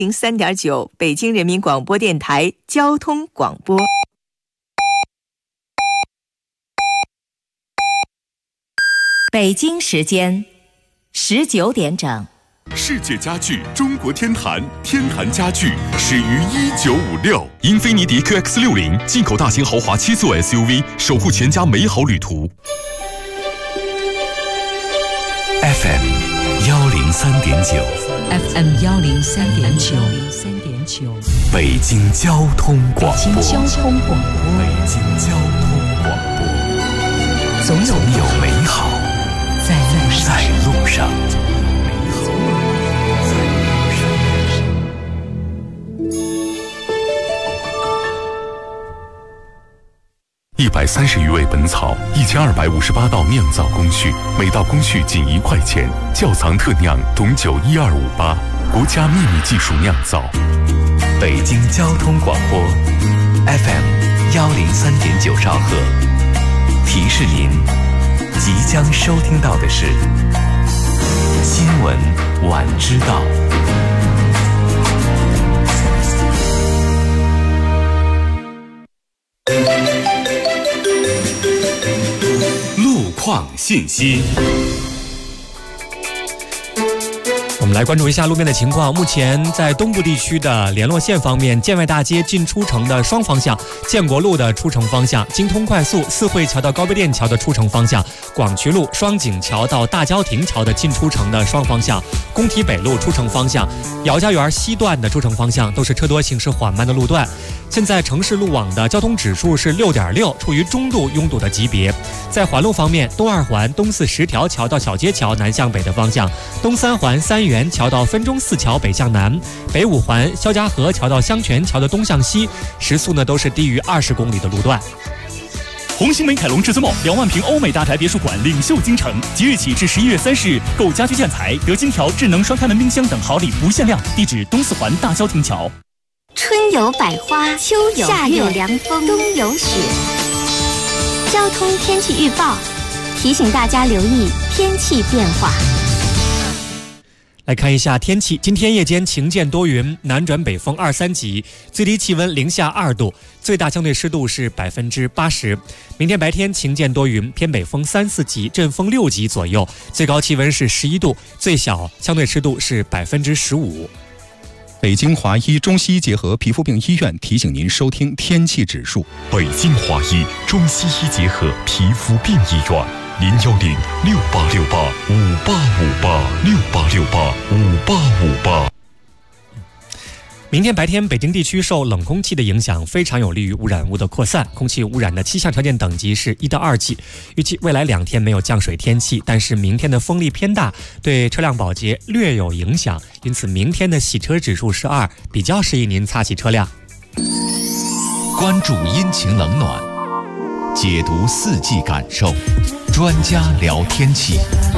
03.9北京人民广播电台交通广播。北京时间19点整。 世界家具中国天坛，天坛家具始于1956。英菲尼迪 QX60 进口大型豪华7座 SUV， 守护全家美好旅途。FM 103.9 FM 103.9 北京交通广播。 北京交通广播。 北京交通广播。总有美好在路上。130余味本草，1258道酿造工序，每道工序仅1块钱。窖藏特酿董酒12588，国家秘密技术酿造。北京交通广播 FM 103.9兆赫。提示您，即将收听到的是新闻晚知道。路况信息。 我们来关注一下路面的情况。目前在东部地区的联络线方面，建外大街进出城的双方向，建国路的出城方向，京通快速四惠桥到高碑店桥的出城方向，广渠路双井桥到大郊亭桥的进出城的双方向，工体北路出城方向，姚家园西段的出城方向都是车多行驶缓慢的路段。现在城市路网的交通指数是6.6，处于中度拥堵的级别。在环路方面，东二环东四十条桥到小街桥南向北的方向，东三环三元桥到分钟寺桥北向南，北五环肖家河桥到香泉桥的东向西，时速呢都是低于20公里的路段。 红星美凯龙至尊梦2万平欧美大宅别墅馆领袖京城，即日起至11月30日，购家居建材得金条、智能双开门冰箱等好礼不限量。地址东四环大郊亭桥。 春有百花，秋有夏有凉风，冬有雪。交通天气预报提醒大家留意天气变化。 来看一下天气，今天夜间晴间多云，南转北风2、3级，最低气温零下2度，最大相对湿度是80%。明天白天晴间多云，偏北风3、4级，阵风6级左右，最高气温是11度，最小相对湿度是15%。 北京华医中西医结合皮肤病医院提醒您收听天气指数。 北京华医中西医结合皮肤病医院，0106868585858，68685858。 明天白天，北京地区受冷空气的影响，非常有利于污染物的扩散。空气污染的气象条件等级是1到2级。预计未来2天没有降水天气，但是明天的风力偏大，对车辆保洁略有影响，因此明天的洗车指数是2，比较适宜您擦洗车辆。 关注阴晴冷暖，解读四季感受，专家聊天气。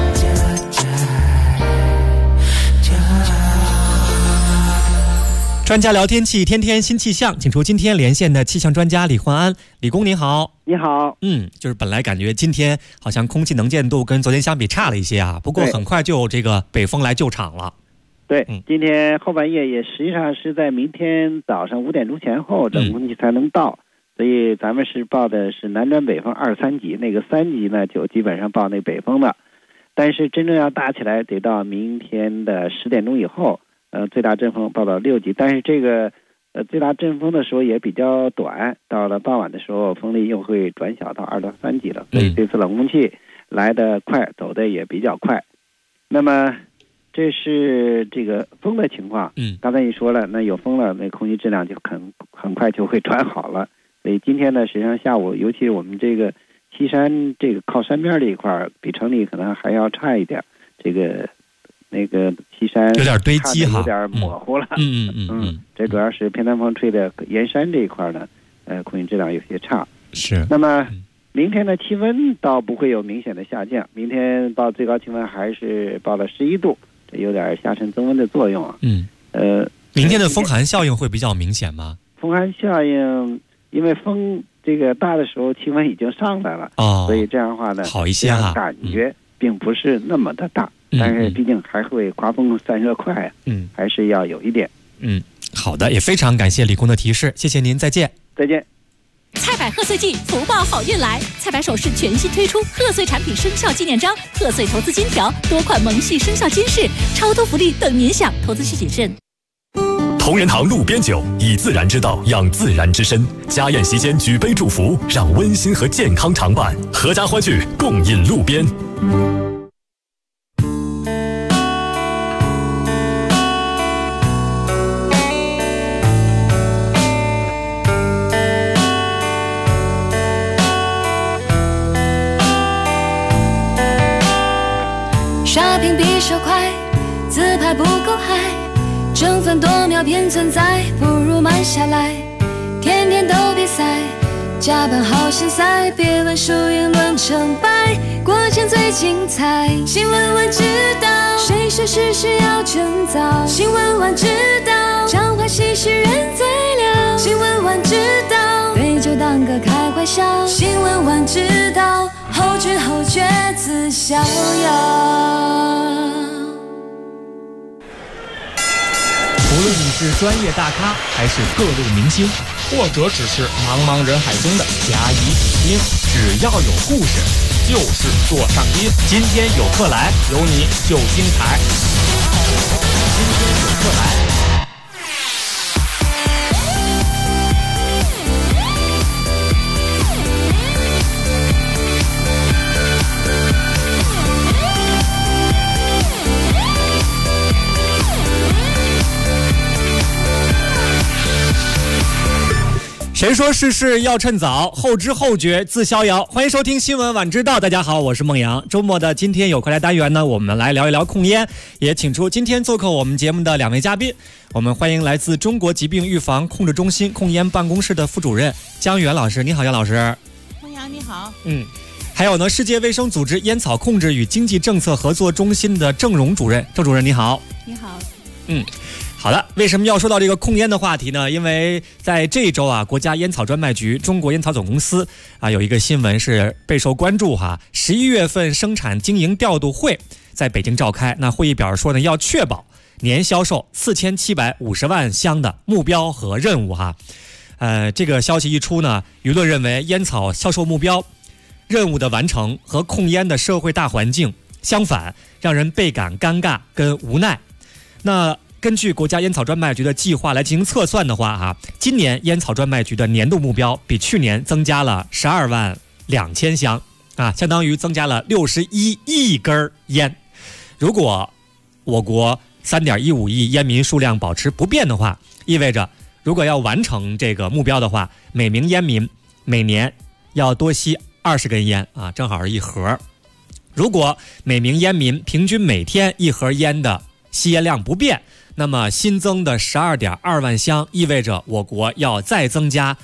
专家聊天气，天天新气象，请出今天连线的气象专家李焕安。李工您好。 你好。 就是本来感觉今天好像空气能见度跟昨天相比差了一些啊，不过很快就有这个北风来救场了。 对，今天后半夜也实际上是在明天早上5点钟前后冷空气才能到，所以咱们是报的是南转北风2、3级，那个3级呢就基本上报那北风了，但是真正要大起来得到明天的10点钟以后。最大阵风报到6级，但是这个最大阵风的时候也比较短，到了傍晚的时候风力又会转小到2到3级了，所以这次冷空气来得快，走得也比较快。那么这是这个风的情况。刚才你说了，那有风了，那空气质量就很快就会转好了。所以今天呢，实际上下午，尤其我们这个西山这个靠山边这一块，比城里可能还要差一点。那个西山有点堆积哈， 有点模糊了。这主要是偏南风吹的沿山这一块呢，空气质量有些差。 是。 那么明天的气温倒不会有明显的下降，明天报最高气温还是报了11度，这有点下沉增温的作用啊。 明天的风寒效应会比较明显吗？ 风寒效应，因为风这个大的时候气温已经上来了，所以这样的话呢， 好一些哈， 感觉并不是那么的大。但是毕竟还会刮风散热快还是要有一点。 好的，也非常感谢李工的提示，谢谢您，再见。 再见。 菜百贺岁季，福报好运来！菜百首饰全新推出贺岁产品生肖纪念章、贺岁投资金条、多款萌系生肖金饰，超多福利等您享，投资需谨慎。 同仁堂路边酒，以自然之道养自然之身。家宴席间举杯祝福，让温馨和健康常伴，阖家欢聚，共饮路边。 刷屏比手快，自拍不够嗨，争分夺秒偏存在，不如慢下来。天天都比赛，加班好心塞，别问输赢论成败，过程最精彩。新闻晚知道，谁说事事要趁早？新闻晚知道，彰化喜事人最了。新闻晚知道，对酒当歌开怀笑。新闻晚知道，后知后觉自逍遥。 无论你是专业大咖，还是各路明星， 或者只是茫茫人海中的甲乙丙丁，只要有故事，就是座上宾。 今天有客来， 有你就精彩。 今天有客来。谁说事事要趁早？后知后觉自逍遥。欢迎收听新闻晚知道，大家好，我是孟阳。周末的今天有快来单元呢，我们来聊一聊控烟，也请出今天做客我们节目的2位嘉宾。我们欢迎来自中国疾病预防控制中心控烟办公室的副主任姜元老师。你好，姜老师。 孟阳你好。 还有呢，世界卫生组织烟草控制与经济政策合作中心的郑荣主任。郑主任你好。 你好。 好的，为什么要说到这个控烟的话题呢？因为在这一周啊，国家烟草专卖局、中国烟草总公司啊有一个新闻是备受关注哈。11月份生产经营调度会在北京召开，那会议表示说呢，要确保年销售4750万箱的目标和任务哈。这个消息一出呢，舆论认为烟草销售目标、任务的完成和控烟的社会大环境相反，让人倍感尴尬跟无奈。那根据国家烟草专卖局的计划来进行测算的话今年烟草专卖局的年度目标比去年增加了12万2千箱相当于增加了61亿根烟。如果我国3.15亿烟民数量保持不变的话，意味着如果要完成这个目标的话，每名烟民每年要多吸20根烟正好是一盒。如果每名烟民平均每天1盒烟的吸烟量不变，那么新增的12.2万箱意味着我国要再增加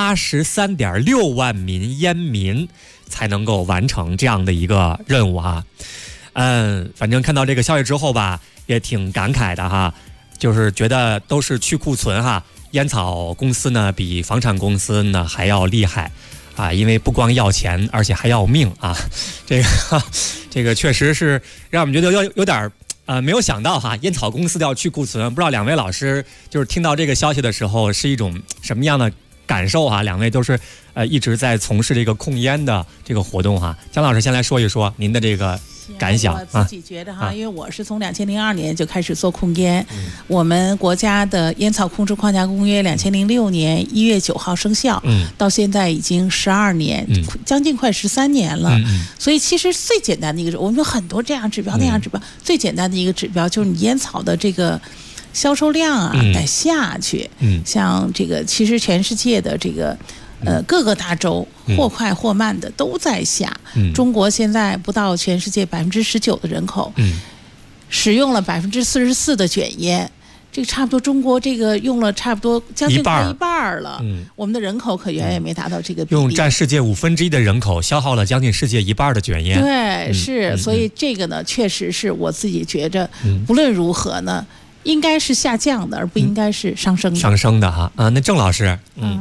83.6万名烟民才能够完成这样的一个任务反正看到这个消息之后吧，也挺感慨的哈，就是觉得都是去库存烟草公司呢比房产公司呢还要厉害因为不光要钱，而且还要命这个确实是让我们觉得有点没有想到烟草公司要去库存。不知道2位老师就是听到这个消息的时候是一种什么样的感受2位都是一直在从事这个控烟的这个活动姜老师先来说一说您的这个感想。 我自己觉得因为我是从2002年就开始做控烟，我们国家的烟草控制框架公约2006年1月9号生效，到现在已经12年，将近快13年了。所以其实最简单的一个，我们有很多这样指标那样指标，最简单的一个指标就是你烟草的这个销售量得下去。像这个其实全世界的这个各个大洲或快或慢的都在下。中国现在不到全世界19%的人口使用了44%的卷烟，这个差不多中国这个用了差不多将近快一半了。我们的人口可远远没达到这个比例， 用占世界1/5的人口消耗了将近世界1半的卷烟。 对，是，所以这个呢，确实是我自己觉着，无论如何呢，应该是下降的，而不应该是上升的。 上升的那郑老师，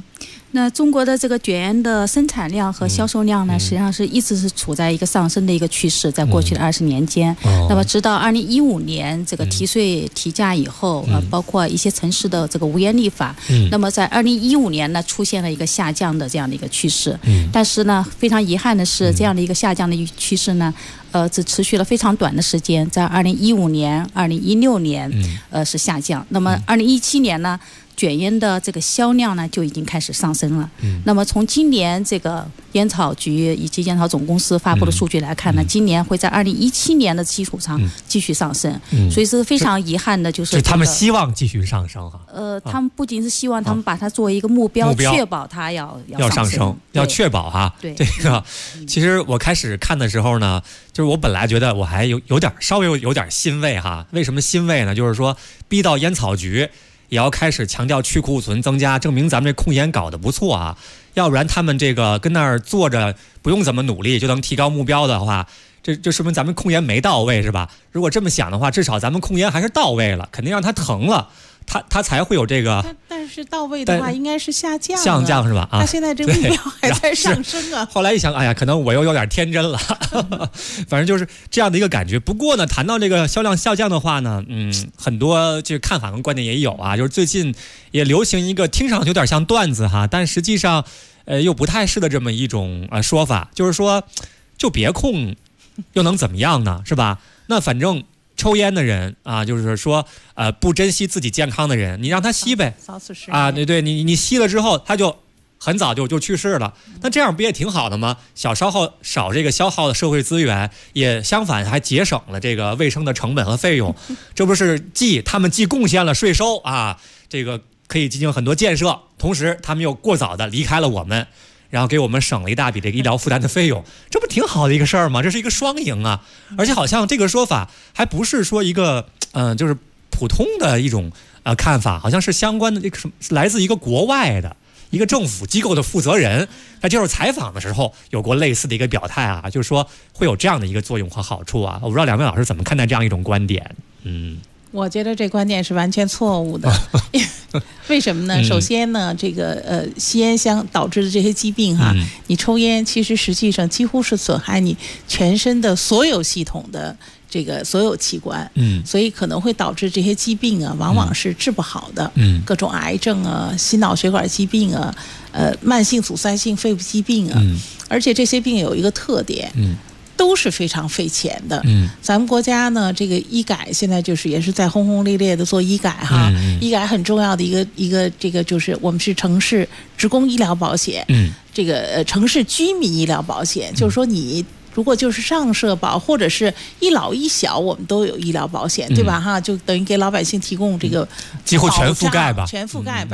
那中国的这个卷烟的生产量和销售量呢，实际上是一直是处在一个上升的一个趋势，在过去的20年间。那么直到2015年这个提税提价以后，包括一些城市的这个无烟立法，那么在2015年呢出现了一个下降的这样的一个趋势。但是呢，非常遗憾的是，这样的一个下降的一个趋势呢，只持续了非常短的时间，在2015年、2016年，是下降。那么2017年呢？卷烟的这个销量呢就已经开始上升了。那么从今年这个烟草局以及烟草总公司发布的数据来看呢，今年会在2017年的基础上继续上升。所以是非常遗憾的，就是他们希望继续上升哈。 他们不仅是希望，他们把它作为一个目标，确保它要上升， 要确保哈。 对这个，其实我开始看的时候呢，就是我本来觉得我还稍微有点欣慰哈。为什么欣慰呢？就是说逼到烟草局也要开始强调去库存增加，证明咱们这控烟搞得不错啊。要不然他们这个跟那儿坐着不用怎么努力就能提高目标的话，这说明咱们控烟没到位是吧？如果这么想的话，至少咱们控烟还是到位了，肯定让它疼了，它才会有这个。 但是到位的话应该是下降是吧？ 它现在这个目标还在上升啊。 后来一想，哎呀，可能我又有点天真了，反正就是这样的一个感觉。不过呢，谈到这个销量下降的话呢，很多这个看法跟观点也有啊。就是最近也流行一个听上去有点像段子哈，但实际上又不太是的这么一种说法，就是说就别控，又能怎么样呢？是吧？那反正。抽烟的人啊，就是说，不珍惜自己健康的人，你让他吸呗，啊，对，你吸了之后，他就很早就去世了。那这样不也挺好的吗？少这个消耗的社会资源，也相反还节省了这个卫生的成本和费用。这不是他们既贡献了税收啊，这个可以进行很多建设，同时他们又过早的离开了我们。然后给我们省了一大笔这个医疗负担的费用，这不挺好的一个事儿吗？这是一个双赢啊！而且好像这个说法还不是说一个就是普通的一种看法，好像是相关的这个来自一个国外的一个政府机构的负责人在接受采访的时候有过类似的一个表态啊，就是说会有这样的一个作用和好处啊。我不知道两位老师怎么看待这样一种观点？ 我觉得这观点是完全错误的。为什么呢？首先呢，这个吸烟导致的这些疾病哈，你抽烟其实实际上几乎是损害你全身的所有系统的这个所有器官，所以可能会导致这些疾病啊，往往是治不好的，各种癌症啊、心脑血管疾病啊、慢性阻塞性肺部疾病啊，而且这些病有一个特点。都是非常费钱的。咱们国家呢，这个医改现在就是也是在轰轰烈烈的做医改哈。医改很重要的一个这个就是我们是城市职工医疗保险，这个城市居民医疗保险，就是说你如果就是上社保或者是一老一小，我们都有医疗保险，对吧？哈，就等于给老百姓提供这个几乎全覆盖吧， 全覆盖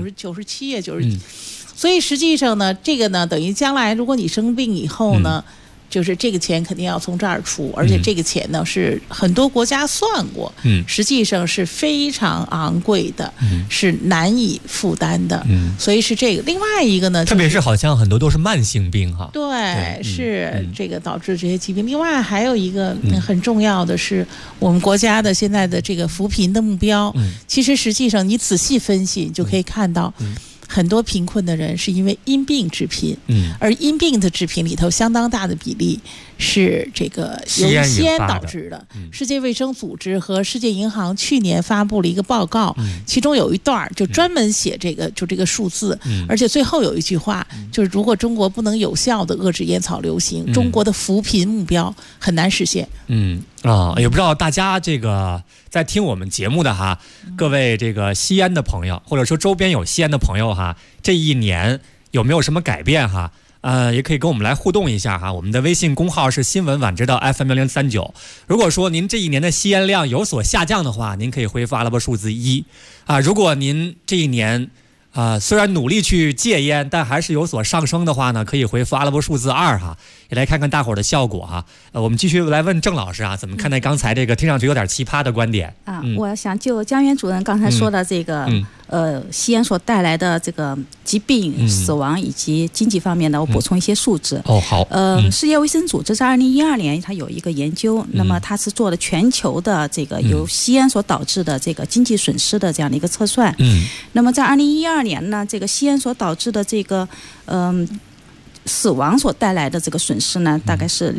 97%也90%。所以实际上呢，这个呢，等于将来如果你生病以后呢。就是这个钱肯定要从这儿出，而且这个钱呢是很多国家算过，实际上是非常昂贵的，是难以负担的，所以是这个。另外一个呢， 特别是好像很多都是慢性病哈， 对，是这个导致这些疾病。另外还有一个很重要的是，我们国家的现在的这个扶贫的目标，其实实际上你仔细分析，你就可以看到。很多贫困的人是因为因病致贫，而因病的致贫里头相当大的比例是这个由于吸烟导致的。世界卫生组织和世界银行去年发布了一个报告，其中有一段就专门写这个就这个数字，而且最后有一句话就是如果中国不能有效的遏制烟草流行，中国的扶贫目标很难实现。 也不知道大家这个在听我们节目的哈，各位这个吸烟的朋友，或者说周边有吸烟的朋友哈，这一年有没有什么改变哈？也可以跟我们来互动一下哈。我们的微信公号是新闻晚知道 FM1039。如果说您这一年的吸烟量有所下降的话，您可以回复阿拉伯数字1啊。如果您这一年虽然努力去戒烟，但还是有所上升的话呢，可以回复阿拉伯数字2哈，也来看看大伙儿的效果哈。我们继续来问郑老师啊，怎么看待刚才这个听上去有点奇葩的观点我想就江源主任刚才说的这个吸烟所带来的这个疾病、死亡以及经济方面呢，我补充一些数字。 好。 世界卫生组织在2012年它有一个研究，那么它是做了全球的这个由吸烟所导致的这个经济损失的这样的一个测算。那么在2012年呢，这个吸烟所导致的这个死亡所带来的这个损失呢，大概是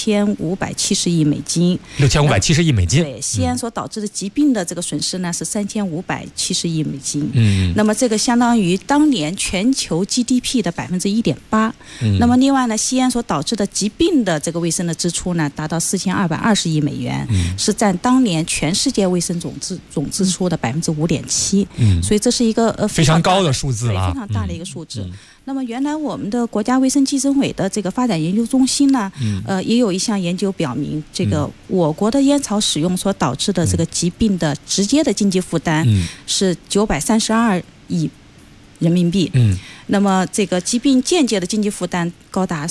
6570亿美金。 6570亿美金。 对，吸烟所导致的疾病的这个损失呢是3570亿美金。那么这个相当于当年全球 GDP 的1.8%。那么另外呢，吸烟所导致的疾病的这个卫生的支出呢，达到4220亿美元，是占当年全世界卫生总支出的5.7%。所以这是一个非常高的数字了， 非常大的一个数字。那么原来我们的国家卫生计生委的这个发展研究中心呢，也有一项研究表明，这个我国的烟草使用所导致的这个疾病的直接的经济负担是932亿人民币。那么这个疾病间接的经济负担高达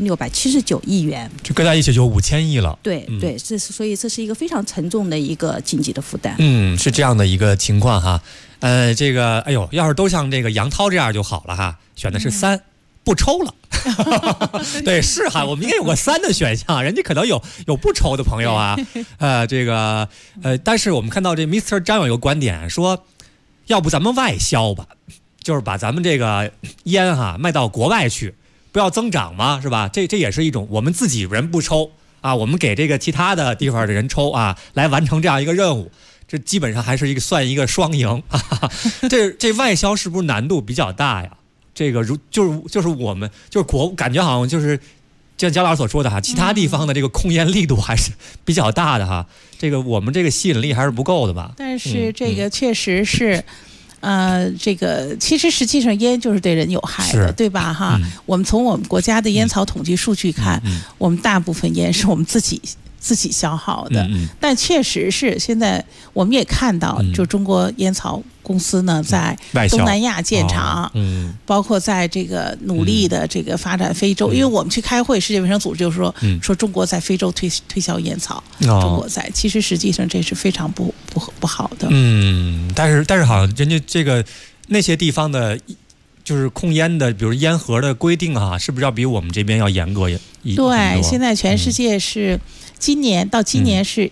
4679亿元， 这搁在一起就5000亿了。 对，所以这是一个非常沉重的一个经济的负担。 是这样的一个情况哈。这个要是都像这个杨涛这样就好了哈，选的是3，不抽了。对，是哈，我们应该有个3的选项，人家可能有不抽的朋友啊。但是我们看到这 Mr. 张有一个观点说，要不咱们外销吧，就是把咱们这个烟卖到国外去，不要增长嘛，是吧？这也是一种我们自己人不抽啊，我们给这个其他的地方的人抽啊，来完成这样一个任务。这基本上还是算一个双赢。这外销是不是难度比较大呀？这个就是我们就是感觉好像就是像姜老师所说的哈，其他地方的这个控烟力度还是比较大的哈。这个我们这个吸引力还是不够的吧？ 但是这个确实是。这个其实实际上烟就是对人有害的，对吧？哈，我们从我们国家的烟草统计数据看，我们大部分烟是我们自己消耗的。但确实是现在我们也看到，就中国烟草公司呢在东南亚建厂，包括在这个努力的这个发展非洲。因为我们去开会，世界卫生组织就说中国在非洲推销烟草，中国在其实实际上这是非常不好的。 但是好像人家这个那些地方的，就是控烟的，比如烟盒的规定哈，是不是要比我们这边要严格对，现在全世界是。今年是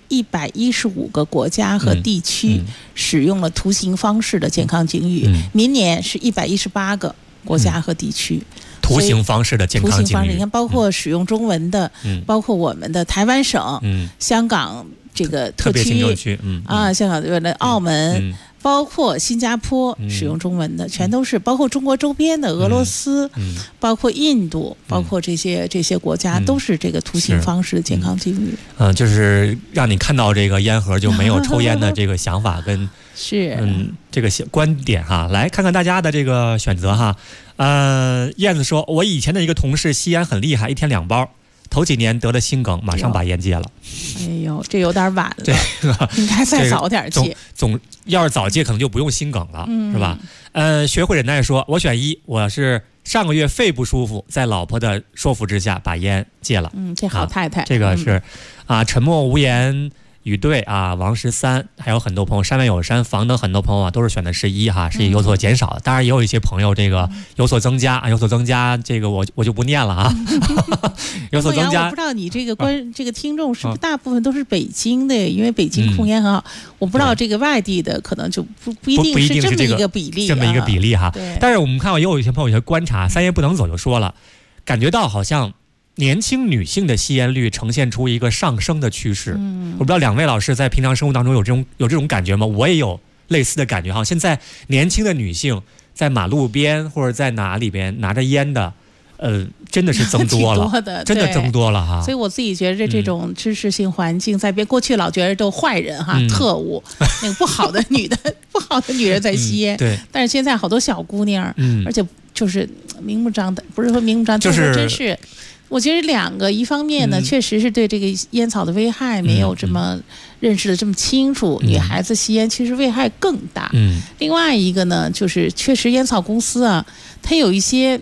115个国家和地区使用了图形方式的健康警语，明年是118个国家和地区。 图形方式的健康警语， 你看，包括使用中文的，包括我们的台湾省、香港这个特别行政区， 香港的澳门。包括新加坡使用中文的，全都是包括中国周边的俄罗斯，包括印度，包括这些国家都是这个图形方式的健康警语。 就是让你看到这个烟盒就没有抽烟的这个想法跟这个观点哈。来看看大家的这个选择哈。燕子说，我以前的一个同事吸烟很厉害，1天2包。头几年得了心梗，马上把烟戒了。 哎呦，这有点晚了，应该再早点戒。 要是早戒，可能就不用心梗了，是吧？学会忍耐说，我选1，我是上个月肺不舒服，在老婆的说服之下把烟戒了。 这好太太。 这个是沉默无言。与对啊，王13，还有很多朋友，山外有山房等很多朋友都是选的是1哈，是有所减少的。当然也有一些朋友这个有所增加，这个我就不念了啊。有所增加。 我不知道你这个这个听众是不是大部分都是北京的，因为北京控烟很好。我不知道这个外地的可能就不一定是这么一个比例， 这么一个比例哈。但是我们看到也有一些朋友有些观察，3爷不能走就说了，感觉到好像。年轻女性的吸烟率呈现出一个上升的趋势，我不知道2位老师在平常生活当中有这种感觉吗？我也有类似的感觉哈。现在年轻的女性在马路边或者在哪里边拿着烟的，真的是增多了，真的增多了哈。 所以我自己觉得这种知识性环境在变，过去老觉得都坏人哈，特务，那个不好的女人在吸烟， 对。 但是现在好多小姑娘，而且就是明目张胆，不是说明目张胆，就是真是。我觉得2个，一方面呢，确实是对这个烟草的危害没有这么认识的这么清楚，女孩子吸烟其实危害更大。另外一个呢，就是确实烟草公司啊，它有一些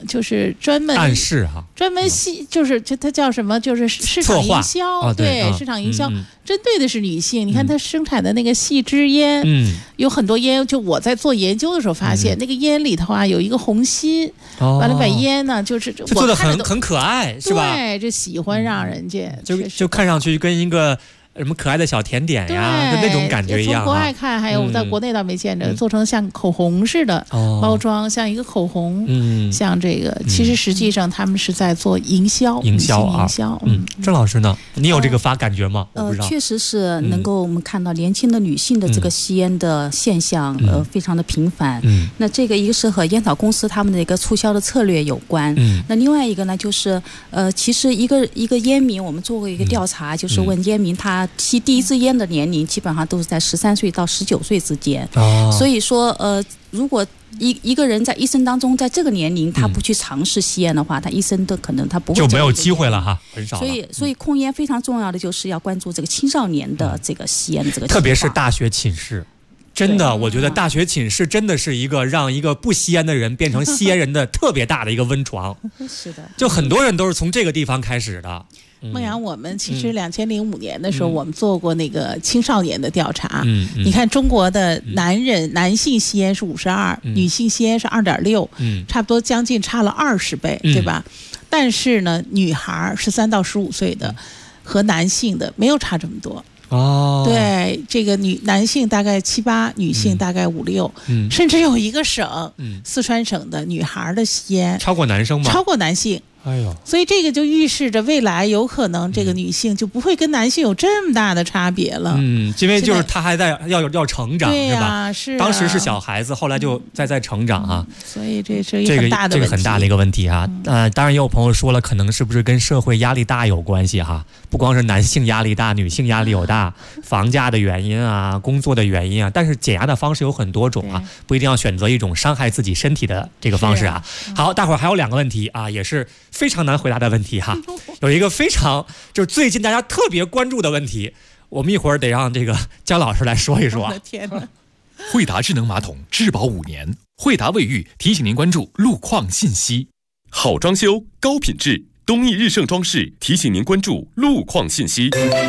就是专门暗示哈， 专门就是它叫什么？就是市场营销，对，市场营销针对的是女性。你看它生产的那个细支烟，有很多烟，就我在做研究的时候发现，那个烟里头啊有一个红心，完了把烟呢就是就做的很可爱，是吧？ 对，这喜欢让人家就看上去跟一个什么可爱的小甜点呀，就那种感觉一样。 从国外看，还有在国内倒没见着，做成像口红似的包装，像一个口红，像这个，其实实际上他们是在做营销啊。 郑老师呢？你有这个感觉吗？ 确实是能够我们看到年轻的女性的这个吸烟的现象，非常的频繁。那这个一个是和烟草公司他们的一个促销的策略有关。那另外一个呢，就是其实一个烟民，我们做过一个调查，就是问烟民他吸第一支烟的年龄基本上都是在13岁到19岁之间。所以说如果一个人在一生当中在这个年龄他不去尝试吸烟的话，他一生都可能他不会就没有机会了哈，很少了。 所以控烟非常重要的就是要关注这个青少年的这个吸烟的这个情况， 特别是大学寝室。真的，我觉得大学寝室真的是一个让一个不吸烟的人变成吸烟人的特别大的一个温床。 是的， 就很多人都是从这个地方开始的。 孟阳，我们其实2005年的时候，我们做过那个青少年的调查。你看中国的男性吸烟是52，女性吸烟是2.6，差不多将近差了20倍，对吧？但是呢，女孩13到15岁的和男性的没有差这么多。对，这个男性大概7、8，女性大概5、6，甚至有一个省，四川省的女孩的吸烟超过男生吗？ 超过男性。 哎呦， 所以这个就预示着未来有可能这个女性就不会跟男性有这么大的差别了。 因为就是她还在要成长， 对吧？ 是当时是小孩子，后来就在成长啊。 所以这是一个很大的问题， 这个很大的一个问题啊。当然也有朋友说了，可能是不是跟社会压力大有关系哈？不光是男性压力大，女性压力有大，房价的原因啊，工作的原因啊。但是减压的方式有很多种啊，不一定要选择一种伤害自己身体的这个方式啊。好，大伙儿还有2个问题啊，也是非常难回答的问题哈。有一个非常就是最近大家特别关注的问题，我们一会儿得让这个姜老师来说一说。 我的天哪！ 惠达智能马桶质保5年，惠达卫浴提醒您关注路况信息。好装修高品质，东益日盛装饰提醒您关注路况信息。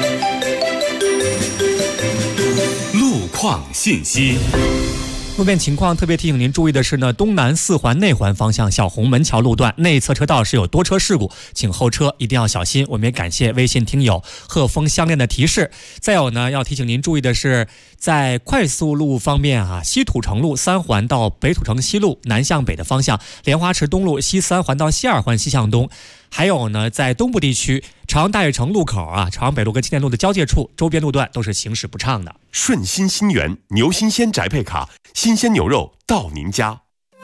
路况信息。 路面情况特别提醒您注意的是呢，东南4环内环方向小红门桥路段内侧车道是有多车事故，请后车一定要小心。我们也感谢微信听友鹤峰相恋的提示。再有呢，要提醒您注意的是，在快速路方面啊，西土城路3环到北土城西路南向北的方向，莲花池东路西3环到西2环西向东。还有呢，在东部地区，朝阳大悦城路口啊，朝阳北路跟青年路的交界处，周边路段都是行驶不畅的。 顺心新源牛新鲜宅配卡，新鲜牛肉到您家。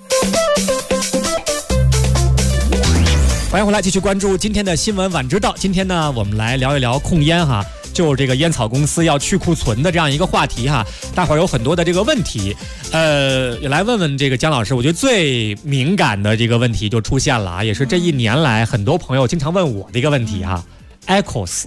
欢迎回来，继续关注今天的新闻晚知道。今天呢，我们来聊一聊控烟哈，就是这个烟草公司要去库存的这样一个话题哈。大伙儿有很多的这个问题，也来问问这个姜老师。我觉得最敏感的这个问题就出现了啊，也是这1年来很多朋友经常问我的一个问题哈。IQOS，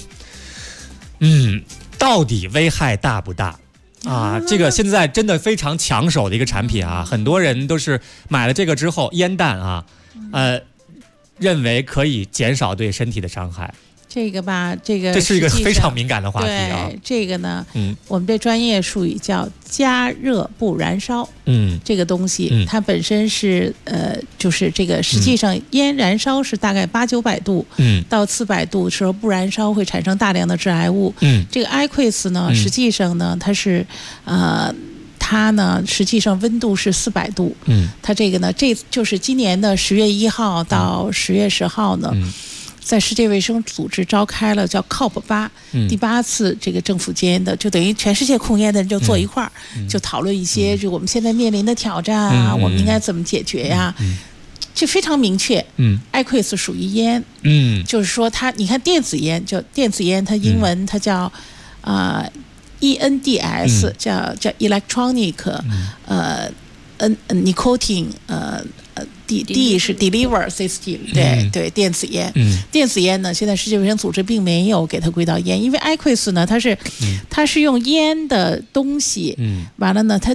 到底危害大不大？啊，这个现在真的非常抢手的一个产品啊，很多人都是买了这个之后，烟弹啊，认为可以减少对身体的伤害。 这个吧，这是一个非常敏感的话题啊。 对，这个呢，我们这专业术语叫加热不燃烧。这个东西，它本身是就是这个实际上烟燃烧是大概800-900度，到400度的时候不燃烧会产生大量的致癌物。这个 IQOS 呢，实际上呢，它是它呢，实际上温度是400度。它这个呢，这就是今年的10月1号到10月10号呢。在世界卫生组织召开了叫 COP8 第8次这个政府间的，就等于全世界控烟的人就坐一块儿，就讨论一些就我们现在面临的挑战啊，我们应该怎么解决呀？这非常明确。IQOS 属于烟。就是说它，你看电子烟，叫电子烟，它英文它叫ENDS，叫 electronic nicotine D 是 deliver system， 对，电子烟。电子烟呢，现在世界卫生组织并没有给它归到烟，因为 IQOS 呢，它是用烟的东西，完了呢，它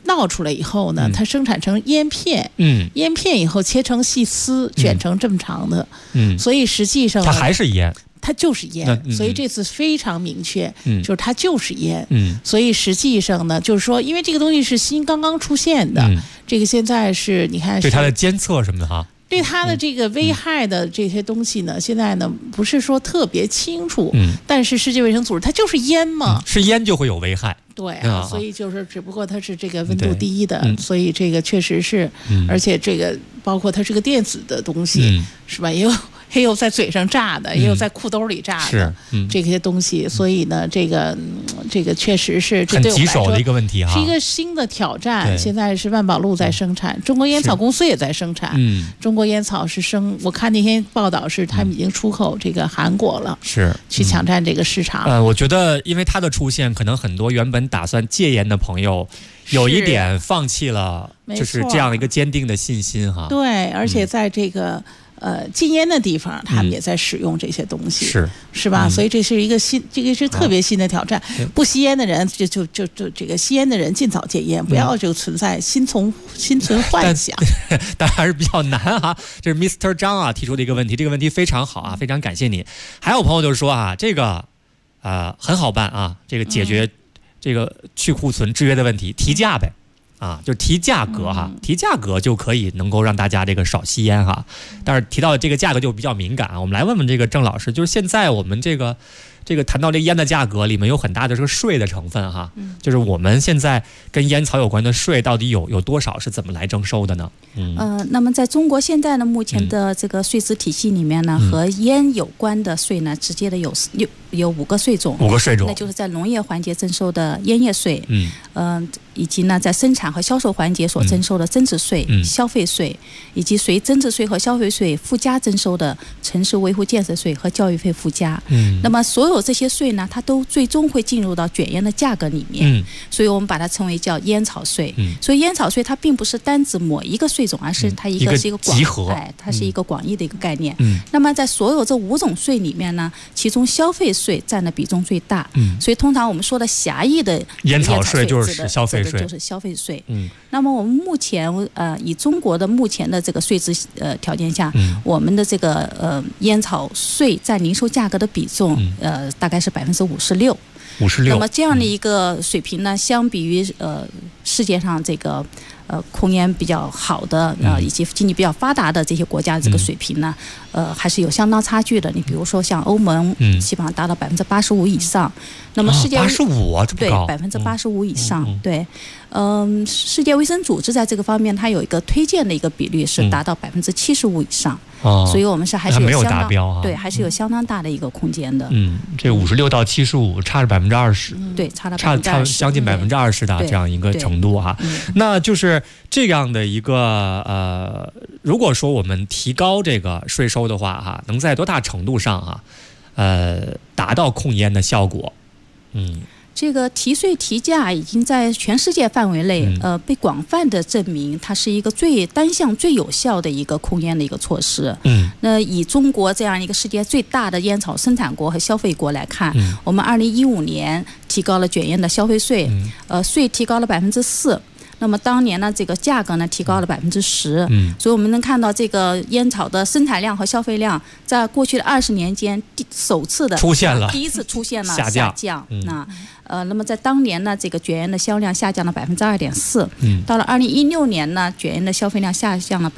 闹出来以后呢，它生产成烟片，烟片以后切成细丝，卷成这么长的，所以实际上它还是烟。 它就是烟，所以这次非常明确，就是它就是烟。所以实际上呢，就是说，因为这个东西是新刚刚出现的，这个现在是你看对它的监测什么的哈。 对它的这个危害的这些东西呢，现在呢不是说特别清楚，但是世界卫生组织它就是烟嘛， 是烟就会有危害。 对啊，所以就是只不过它是这个温度低的，所以这个确实是，而且这个包括它是个电子的东西，是吧？也有在嘴上炸的，也有在裤兜里炸的，这些东西，所以呢，这个确实是很棘手的一个问题哈， 是一个新的挑战。现在是万宝路在生产，中国烟草公司也在生产。中国烟草是我看那天报道是他们已经出口这个韩国了， 是去抢占这个市场。 我觉得因为它的出现，可能很多原本打算戒烟的朋友有一点放弃了，就是这样一个坚定的信心哈。 对，而且在这个。禁烟的地方，他们也在使用这些东西，是吧？所以这是一个这个是特别新的挑战。不吸烟的人，就这个吸烟的人尽早戒烟，不要就存在心存幻想。 但还是比较难哈。这是 Mr. 张啊提出的一个问题，这个问题非常好啊，非常感谢你。还有朋友就是说啊，这个很好办啊，这个解决这个去库存制约的问题，提价呗。就提价格哈，提价格就可以能够让大家这个少吸烟哈。但是提到这个价格就比较敏感啊，我们来问问这个郑老师，就是现在我们这个谈到这烟的价格里面有很大的这个税的成分哈，就是我们现在跟烟草有关的税到底有多少，是怎么来征收的呢？ 那么在中国现在呢，目前的这个税制体系里面呢，和烟有关的税呢，直接的有5个税种，那就是在农业环节征收的烟叶税，以及呢在生产和销售环节所征收的增值税、消费税，以及随增值税和消费税附加征收的城市维护建设税和教育费附加。那么所有这些税呢，它都最终会进入到卷烟的价格里面，所以我们把它称为叫烟草税。所以烟草税它并不是单指某一个税种，而是它是一个集合， 它是一个广义的一个概念。那么在所有这5种税里面呢，其中消费税占的比重最大。所以通常我们说的狭义的烟草税就是消费税。 就是消费税。那么我们目前以中国的目前的这个税制条件下，我们的这个烟草税占零售价格的比重大概是56%。那么这样的一个水平呢，相比于世界上这个控烟比较好的以及经济比较发达的这些国家的这个水平呢，还是有相当差距的。你比如说像欧盟，基本上达到85%以上。那么世界 85%啊，这么高？ 对，85%以上。对，世界卫生组织在这个方面，它有一个推荐的一个比率是达到75%以上。所以我们还是没有达标啊。 对，还是有相当大的一个空间的。 这56到75差了20%。 对，差了差将近20%的这样一个程度哈。那就是这样的一个如果说我们提高这个税收的话哈，能在多大程度上哈，达到控烟的效果？ 这个提税提价已经在全世界范围内被广泛的证明，它是一个最单向、最有效的一个控烟的一个措施。那以中国这样一个世界最大的烟草生产国和消费国来看，我们2015年提高了卷烟的消费税，税提高了4%。那么当年呢，这个价格呢提高了10%，所以我们能看到这个烟草的生产量和消费量在过去的20年间首次的第一次出现了下降。那么在当年呢，这个卷烟的销量下降了2.4%，到了2016年呢，卷烟的消费量下降了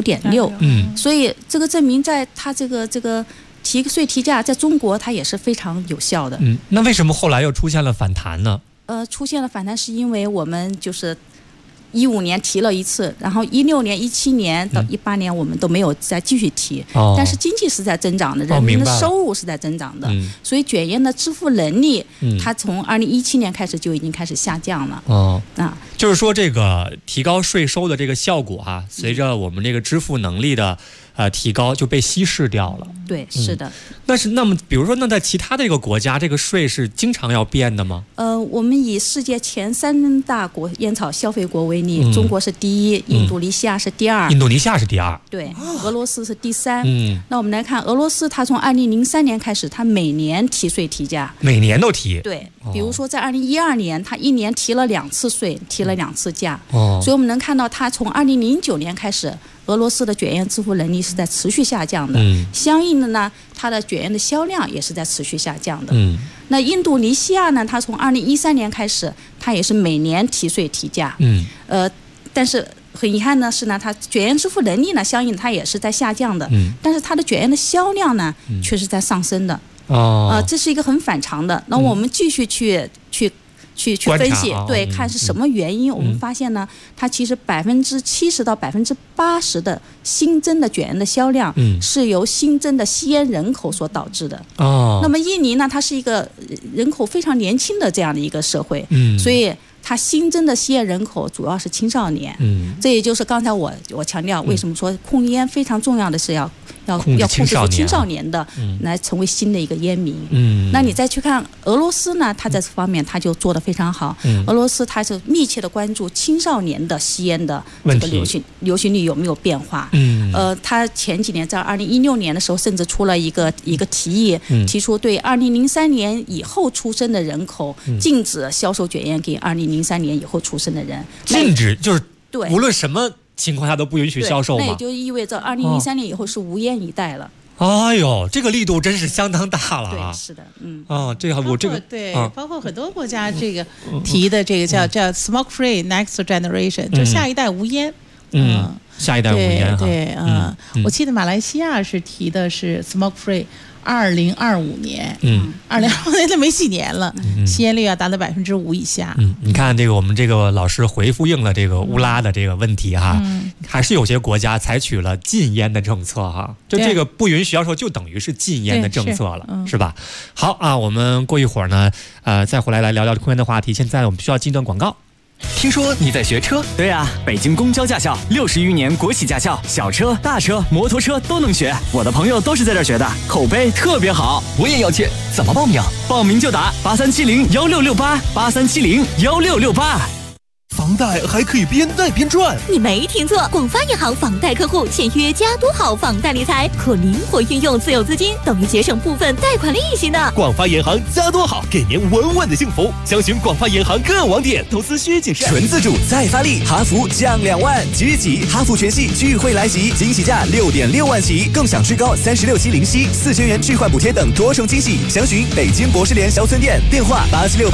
5.6%。所以这个证明，在它这个提税提价，在中国它也是非常有效的。 那为什么后来又出现了反弹呢？ 出现了反弹是因为我们就是15年提了一次，然后16年、17年到18年我们都没有再继续提，但是经济是在增长的，人民的收入是在增长的，所以卷烟的支付能力，它从2017年开始就已经开始下降了。就是说这个提高税收的这个效果哈，随着我们这个支付能力的提高就被稀释掉了。 对，是的。 那么，比如说，那在其他的一个国家，这个税是经常要变的吗？ 我们以世界前3大烟草消费国为例，中国是第一，印度尼西亚是第二。 印度尼西亚是第二。对， 俄罗斯是第3。那我们来看俄罗斯，它从2003年开始，它每年提税提价， 每年都提。 对，比如说在2012年，它1年提了2次税，提了2次价。所以我们能看到，它从2009年开始，俄罗斯的卷烟支付能力是在持续下降的。相应的呢，它的卷烟的销量也是在持续下降的。那印度尼西亚呢，它从2013年开始，它也是每年提税提价。但是很遗憾的是呢，它卷烟支付能力呢，相应它也是在下降的。但是它的卷烟的销量呢，却是在上升的。这是一个很反常的。那我们继续去分析，对，看是什么原因。我们发现呢，它其实70%到80%的新增的卷烟的销量，是由新增的吸烟人口所导致的。那么印尼呢，它是一个人口非常年轻的这样的一个社会，所以它新增的吸烟人口主要是青少年。这也就是刚才我强调，为什么说控烟非常重要的是要控制住青少年的，来成为新的一个烟民。那你再去看俄罗斯呢，它在这方面它就做得非常好。俄罗斯它是密切的关注青少年的吸烟的这个流行率有没有变化。它前几年在2016年的时候，甚至出了一个提议，提出对2003年以后出生的人口禁止销售卷烟给2003年以后出生的人。 禁止就是对，无论什么情况下都不允许销售嘛。 那也就意味着2003年以后是无烟一代了。 哎呦，这个力度真是相当大了啊！ 对，是的， 对，包括很多国家这个提的这个叫 smoke free next generation， 就下一代无烟。 下一代无烟。 对，我记得马来西亚是提的是 smoke free。2025年，2025年都没几年了，吸烟率要达到5%以下。 你看这个，我们这个老师回复应了这个乌拉的这个问题哈，还是有些国家采取了禁烟的政策哈，就这个不允许销售，就等于是禁烟的政策了，是吧？好啊，我们过一会儿呢，再回来聊聊控烟的话题。现在我们需要进段广告。 听说你在学车？对啊，北京公交驾校60余年国企驾校，小车、大车、摩托车都能学。我的朋友都是在这儿学的，口碑特别好。我也要去，怎么报名？报名就打83701668，83701668。 房贷还可以边贷边赚， 你没听错，广发银行房贷客户签约加多好房贷理财，可灵活运用自有资金，等于节省部分贷款利息呢。 广发银行加多好，给您稳稳的幸福。详询广发银行各网点，投资需谨慎。 纯自主再发力，哈弗降2万，即日起哈弗全系聚会来袭，惊喜价6.6万起，更享最高36期零息、4000元置换补贴等多重惊喜。详询北京博士联销村店，电话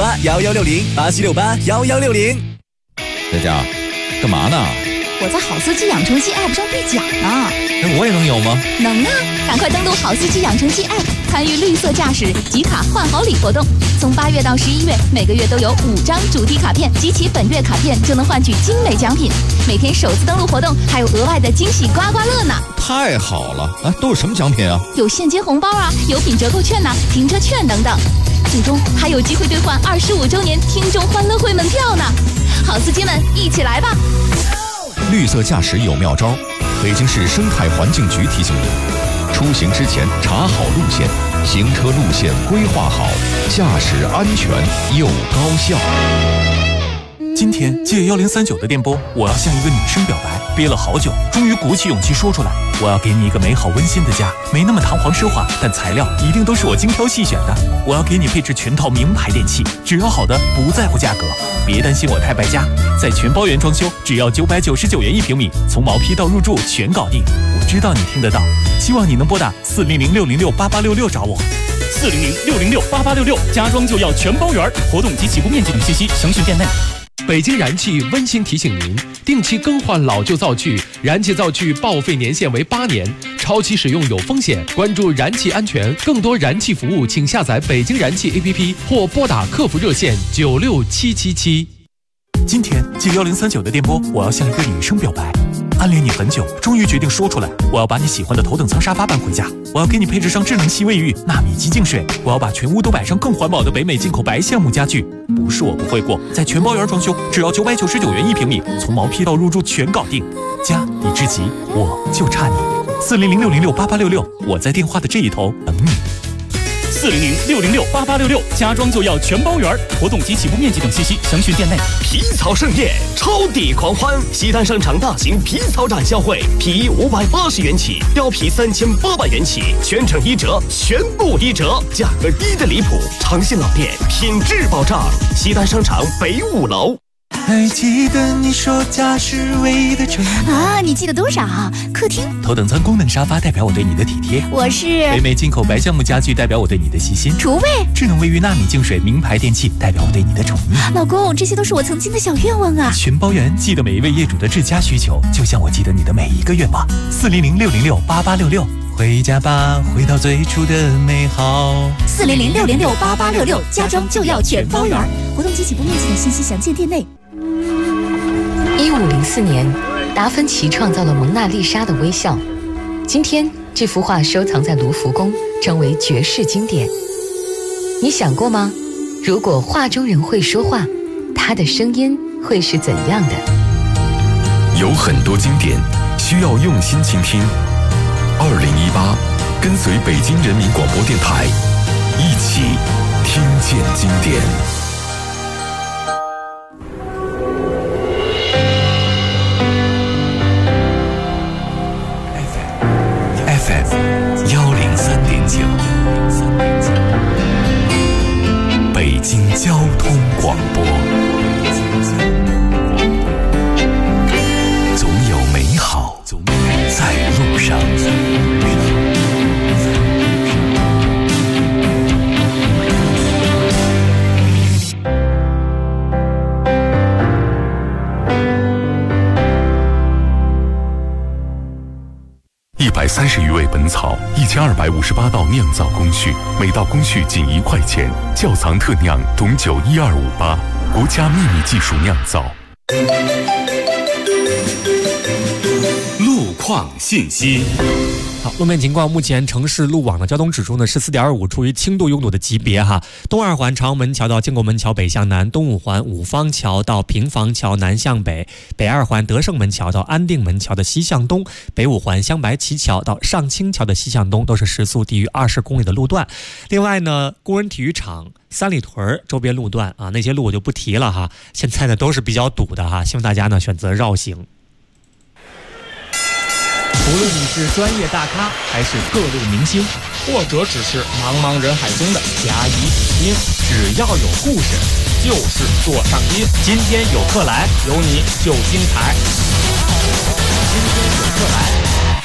87681160，87681160。 佳佳，干嘛呢？ 我在好司机养成记 App 上兑奖呢。 我也能有吗？ 能啊！赶快登录好司机养成记 App， 参与绿色驾驶集卡换好礼活动。从8月到11月，每个月都有5张主题卡片，集齐本月卡片就能换取精美奖品。每天首次登录活动还有额外的惊喜刮刮乐呢！ 太好了！都有什么奖品啊？ 有现金红包啊，油品折扣券呐，停车券等等。最终还有机会兑换25周年听众欢乐会门票呢！好司机们，一起来吧！ 绿色驾驶有妙招，北京市生态环境局提醒您：出行之前查好路线，行车路线规划好，驾驶安全又高效。 今天借1039的电波，我要向一个女生表白，憋了好久，终于鼓起勇气说出来。我要给你一个美好温馨的家，没那么堂皇奢华，但材料一定都是我精挑细选的。我要给你配置全套名牌电器，只要好的，不在乎价格。别担心我太败家，在全包原装修，只要999元1平米，从毛坯到入住全搞定。我知道你听得到，希望你能拨打400-606-8866找我。400-606-8866，家装就要全包圆，活动及起步面积等信息详询店内。 北京燃气温馨提醒您：定期更换老旧灶具，燃气灶具报废年限为8年，超期使用有风险。关注燃气安全，更多燃气服务，请下载北京燃气 APP 或拨打客服热线96777。 今天借1039的电波，我要向一个女生表白。暗恋你很久，终于决定说出来。我要把你喜欢的头等舱沙发搬回家，我要给你配置上智能吸卫浴、纳米激净水，我要把全屋都摆上更环保的北美进口白橡木家具。不是我不会过，在全包圆装修，只要999元1平米，从毛坯到入住全搞定。家你知己，我就差你。 400-606-8866，我在电话的这一头等你。400-606-8866，家装就要全包圆，活动及起步面积等信息详询店内。 皮草盛宴，超抵狂欢！西单商场大型皮草展销会，皮衣580元起，貂皮3800元起，全程1折，全部1折，价格低得离谱。诚信老店，品质保障。西单商场北5楼。 还记得你说家是唯一的宠啊？你记得多少？客厅头等舱功能沙发代表我对你的体贴， 我是北美进口白橡木家具代表我对你的细心， 厨卫智能卫浴纳米净水名牌电器代表我对你的宠溺。 老公，这些都是我曾经的小愿望啊！ 全包圆，记得每一位业主的至佳需求，就像我记得你的每一个愿望。400-606-8866，回家吧，回到最初的美好。 400-606-8866，家装就要全包圆。活动及起步面积等信息详见店内。 1504年，达芬奇创造了蒙娜丽莎的微笑。今天，这幅画收藏在卢浮宫，成为绝世经典。你想过吗？如果画中人会说话，他的声音会是怎样的？ 有很多经典需要用心倾听。2018，跟随北京人民广播电台，一起听见经典。FM103.9，北京交通广播。总有美好在路上。130余味本草，1258道酿造工序，每道工序仅1块钱。窖藏特酿董酒12588，国家秘密技术酿造。 路况信息。 好，路面情况，目前城市路网的交通指数呢是4.25，处于轻度拥堵的级别哈。东二环长门桥到建国门桥北向南，东五环五方桥到平房桥南向北，北二环德胜门桥到安定门桥的西向东，北五环镶白旗桥到上清桥的西向东都是时速低于20公里的路段。另外呢，工人体育场、三里屯周边路段啊，那些路我就不提了哈，现在呢都是比较堵的哈，希望大家呢选择绕行。 无论你是专业大咖，还是各路明星，或者只是茫茫人海中的甲乙丙丁，只要有故事，就是座上宾。今天有客来，有你就精彩。今天有客来，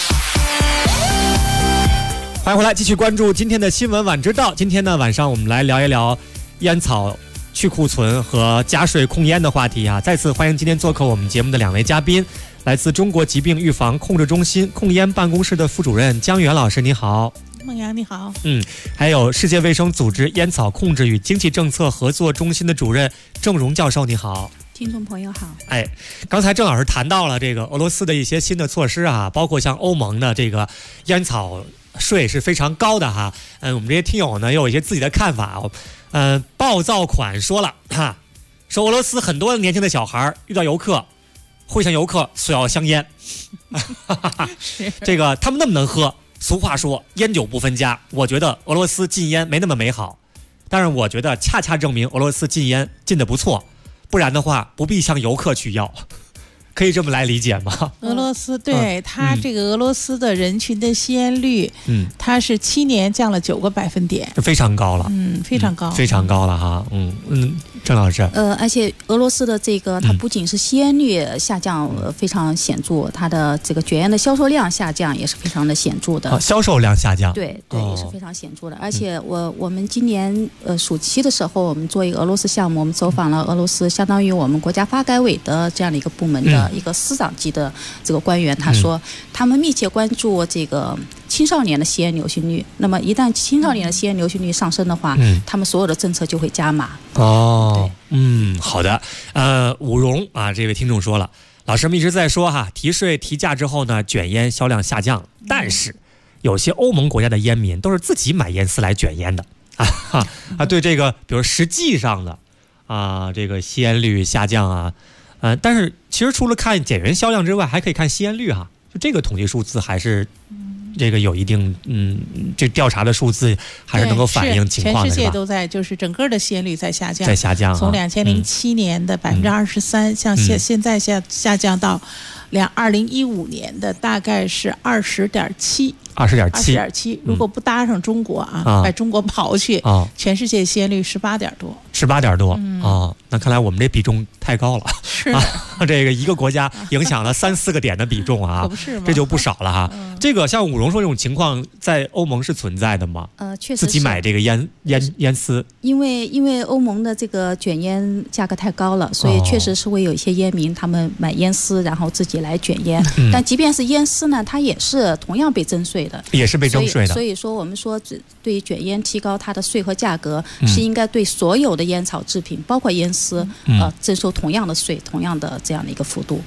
欢迎回来，继续关注今天的新闻晚知道。今天呢晚上我们来聊一聊烟草去库存和加税控烟的话题啊。再次欢迎今天做客我们节目的2位嘉宾。来自中国疾病预防控制中心控烟办公室的副主任姜源老师，你好。 孟阳你好。 还有世界卫生组织烟草控制与经济政策合作中心的主任郑荣教授，你好。 听众朋友好。 刚才郑老师谈到了这个俄罗斯的一些新的措施啊，包括像欧盟的这个烟草税是非常高的哈。我们这些听友呢也有一些自己的看法哦。暴躁款说了哈，说俄罗斯很多年轻的小孩遇到游客会向游客索要香烟，这个他们那么能喝。俗话说烟酒不分家，我觉得俄罗斯禁烟没那么美好，但是我觉得恰恰证明俄罗斯禁烟禁得不错，不然的话不必向游客去要。可以这么来理解吗？ 俄罗斯对它这个俄罗斯的人群的吸烟率，它是7年降了9个百分点， 非常高了， 非常高， 非常高了哈，郑老师， 而且俄罗斯的这个它不仅是吸烟率下降非常显著，它的这个卷烟的销售量下降也是非常的显著的。 销售量下降， 对，也是非常显著的。而且我们今年暑期的时候，我们做一个俄罗斯项目，我们走访了俄罗斯，相当于我们国家发改委的这样的一个部门的一个司长级的这个官员，他说他们密切关注这个青少年的吸烟流行率。那么一旦青少年的吸烟流行率上升的话，他们所有的政策就会加码。 好的。武荣啊，这位听众说了，老师们一直在说哈，提税提价之后呢，卷烟销量下降，但是有些欧盟国家的烟民都是自己买烟丝来卷烟的对这个，比如实际上的这个吸烟率下降啊。但是其实除了看减员销量之外，还可以看吸烟率哈。 就这个统计数字还是。这个有一定，这调查的数字还是能够反映情况的， 全世界都在，就是整个的吸烟率在下降，从2007年的23%，像现在下降到2015年的大概是20.7%。20.7%，如果不搭上中国把中国刨去，全世界吸烟率18.多。那看来我们这比重太高了。 是这个一个国家影响了3-4个点的比重啊，这就不少了哈。这个像武荣说这种情况，在欧盟是存在的吗？ 确实自己买这个烟丝， 因为欧盟的这个卷烟价格太高了，所以确实是会有一些烟民他们买烟丝，然后自己来卷烟。但即便是烟丝呢，它也是同样被征税的， 也是被征税的。 所以说我们说，对于卷烟提高它的税和价格，是应该对所有的烟草制品，包括烟丝，征收同样的税，同样的这样的一个幅度。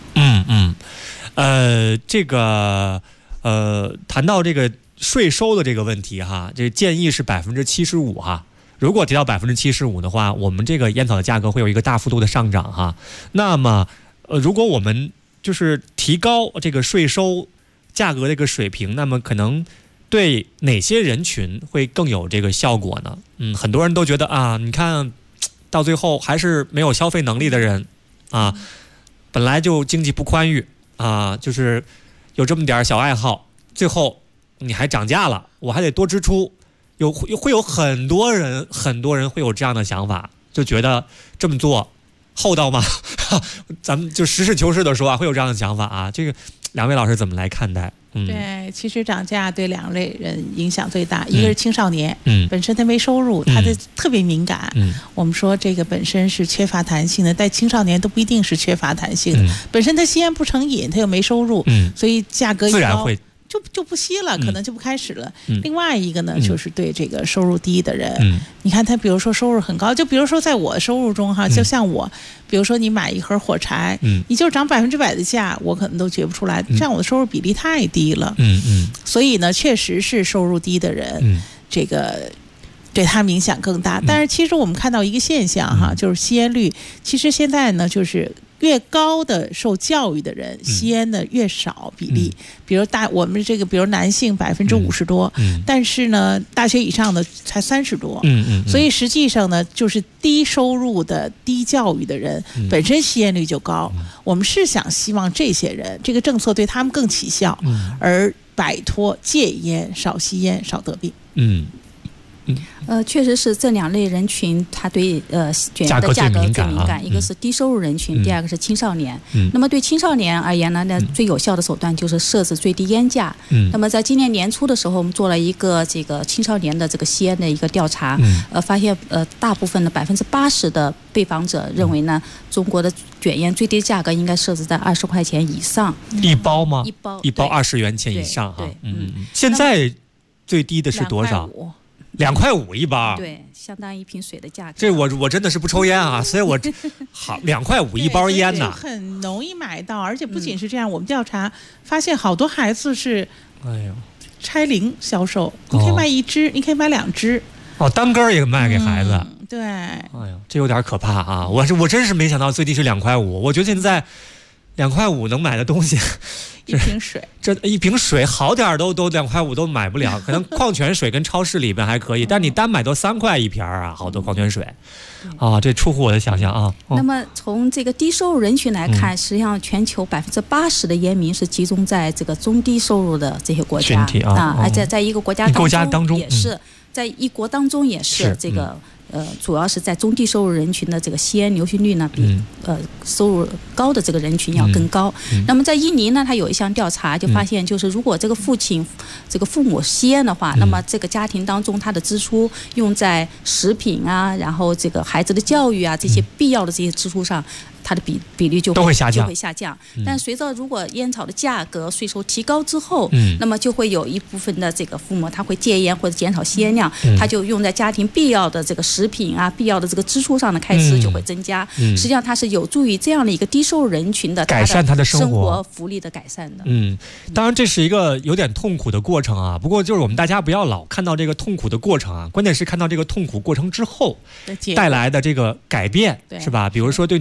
这个谈到这个税收的这个问题哈，这建议是75%哈。如果提到75%的话，我们这个烟草的价格会有一个大幅度的上涨哈。那么，如果我们就是提高这个税收价格的一个水平，那么可能对哪些人群会更有这个效果呢？很多人都觉得啊，你看到最后还是没有消费能力的人啊，本来就经济不宽裕啊，就是有这么点小爱好，最后你还涨价了，我还得多支出，会有很多人会有这样的想法，就觉得这么做厚道吗？咱们就实事求是的说啊，会有这样的想法啊。这个两位老师怎么来看待？ 对，其实涨价对2类人影响最大，一个是青少年，本身他没收入，他的特别敏感。我们说这个本身是缺乏弹性的，但青少年都不一定是缺乏弹性的，本身他吸烟不成瘾，他又没收入，所以价格一高， 自然会就不吸了，可能就不开始了。另外一个呢，就是对这个收入低的人，你看他比如说收入很高，就比如说在我收入中哈，就像我，比如说你买一盒火柴，你就涨100%的价，我可能都觉不出来，这样我的收入比例太低了。所以呢，确实是收入低的人，这个对他们影响更大。但是其实我们看到一个现象哈，就是吸烟率，其实现在呢就是越高的受教育的人，吸烟的越少比例。比如我们这个，比如男性50%多，但是呢，大学以上的才30%多。所以实际上呢，就是低收入的、低教育的人，本身吸烟率就高。我们是希望这些人，这个政策对他们更起效，而摆脱戒烟、少吸烟、少得病。 确实是这2类人群，他对卷烟的价格最敏感。一个是低收入人群，第二个是青少年。那么对青少年而言呢，最有效的手段就是设置最低烟价。那么在今年年初的时候，我们做了一个这个青少年的这个吸烟的一个调查，发现大部分的80%的被访者认为呢，中国的卷烟最低价格应该设置在20块钱以上。 一包吗？ 一包 20元钱以上哈。现在最低的是多少？2块5一包， 对，相当于一瓶水的价格。 这我真的是不抽烟啊，所以我好2块5一包烟呢， 很容易买到，而且不仅是这样，我们调查发现好多孩子是，拆零销售，你可以买1支，你可以买2支， 单根也卖给孩子。 对， 这有点可怕啊！我真是没想到最低是2块5，我觉得现在2块5能买的东西。 一瓶水， 这一瓶水好点都2块5都买不了，可能矿泉水跟超市里边还可以，但你单买都3块一瓶啊，好多矿泉水，这出乎我的想象啊。 那么从这个低收入人群来看，实际上全球80%的烟民是集中在这个中低收入的这些国家而且在一个国家当中也是，在一国当中也是这个。主要是在中低收入人群的这个吸烟流行率呢，比收入高的这个人群要更高。那么在印尼呢，它有一项调查就发现，就是如果这个父母吸烟的话，那么这个家庭当中他的支出用在食品啊，然后这个孩子的教育啊这些必要的这些支出上，它的比例就会下降。但随着如果烟草的价格、税收提高之后，那么就会有一部分的这个父母他会戒烟或者减少吸烟量，他就用在家庭必要的这个食品啊、必要的这个支出上的开支就会增加。实际上它是有助于这样的一个低收入人群的改善他的生活福利的改善的。 当然这是一个有点痛苦的过程啊。不过就是我们大家不要老看到这个痛苦的过程啊，关键是看到这个痛苦过程之后带来的这个改变，是吧？比如说对你健康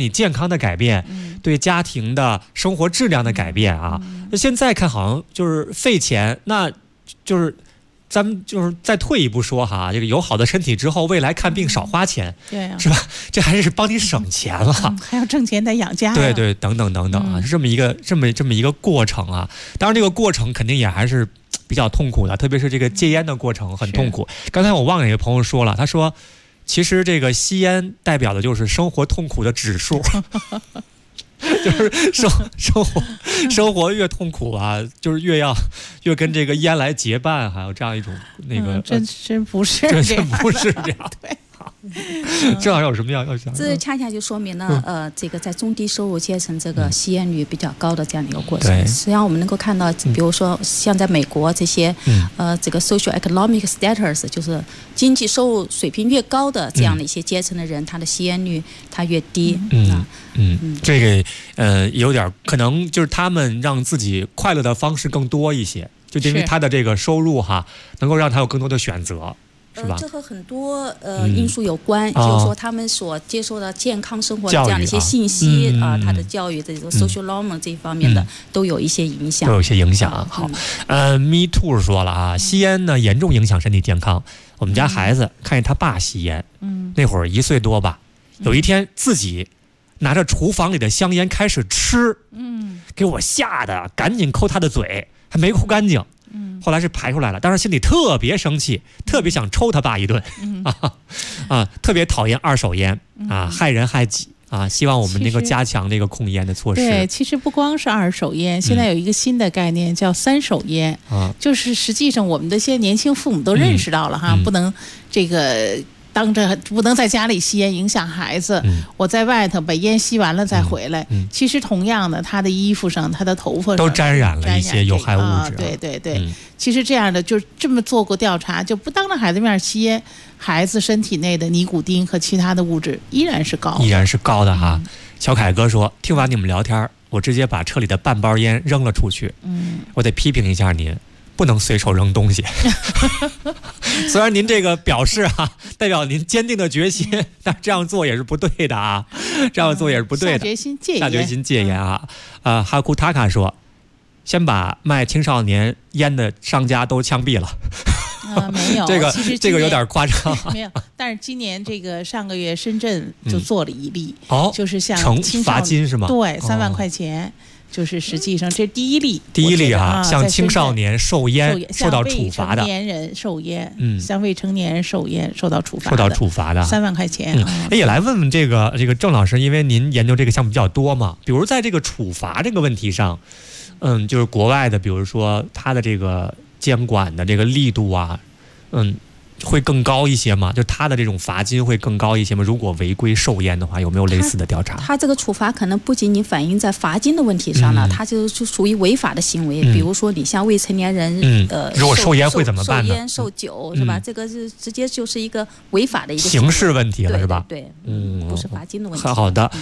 的改变，对家庭的生活质量的改变啊。那现在看好像就是费钱，那就是咱们就是再退一步说哈，这个有好的身体之后，未来看病少花钱， 对啊， 是吧？这还是帮你省钱了， 还要挣钱得养家， 对对，等等等等啊，是这么一个过程啊。当然，这个过程肯定也还是比较痛苦的，特别是这个戒烟的过程很痛苦。刚才我忘了，有个朋友说了，他说，其实这个吸烟代表的就是生活痛苦的指数。就是生活越痛苦啊，就是越跟这个烟来结伴，还有这样一种那个， 真不是， 真不是这样。对。这好像有什么要讲？ 这恰恰就说明了，这个在中低收入阶层这个吸烟率比较高的这样的一个过程。实际上我们能够看到，比如说像在美国这些，这个 social economic status， 就是经济收入水平越高的这样的一些阶层的人，他的吸烟率他越低。 这个有点可能就是他们让自己快乐的方式更多一些，就因为他的这个收入哈，能够让他有更多的选择。 这和很多因素有关，就是说他们所接受的健康生活的这样的一些信息他的教育的这个 social norm 这一方面的都有一些影响， 好，Me Too 说了啊，吸烟呢严重影响身体健康。我们家孩子看见他爸吸烟，那会儿1岁多吧，有一天自己拿着厨房里的香烟开始吃，给我吓得赶紧抠他的嘴，还没抠干净。后来是排出来了，当时心里特别生气，特别想抽他爸一顿，特别讨厌二手烟啊，害人害己啊！希望我们能够加强这个控烟的措施。 对，其实不光是二手烟，现在有一个新的概念叫3手烟，就是实际上我们的现在年轻父母都认识到了哈，不能这个。当着不能在家里吸烟影响孩子，我在外头把烟吸完了再回来。其实同样的，他的衣服上、他的头发上都沾染了一些有害物质。 对对对，其实这样的就这么做过调查，就不当着孩子面吸烟，孩子身体内的尼古丁和其他的物质依然是高的哈。小凯哥说，听完你们聊天，我直接把车里的半包烟扔了出去。我得批评一下您。不能随手扔东西。虽然您这个表示代表您坚定的决心，但这样做也是不对的啊！这样做也是不对的。下决心戒烟啊！哈库塔卡说，先把卖青少年烟的商家都枪毙了。 没有， 这个有点夸张。 没有，但是今年这个上个月深圳就做了一例，就是像惩罚金是吗？ 对，3万块钱。就是实际上这第一例像青少年受烟受到处罚的， 未成年人受烟，像未成年人受烟受到处罚的3万块钱。 也来问问这个郑老师，因为您研究这个项目比较多嘛，比如在这个处罚这个问题上，就是国外的，比如说他的这个监管的这个力度啊，会更高一些吗？就他的这种罚金会更高一些吗？如果违规售烟的话，有没有类似的调查？ 他这个处罚可能不仅仅反映在罚金的问题上了，他就属于违法的行为。比如说，你像未成年人如果售烟会怎么办呢？ 售烟、售酒是吧？这个是直接就是一个违法的一个刑事问题了，是吧？ 对，不是罚金的问题。 好的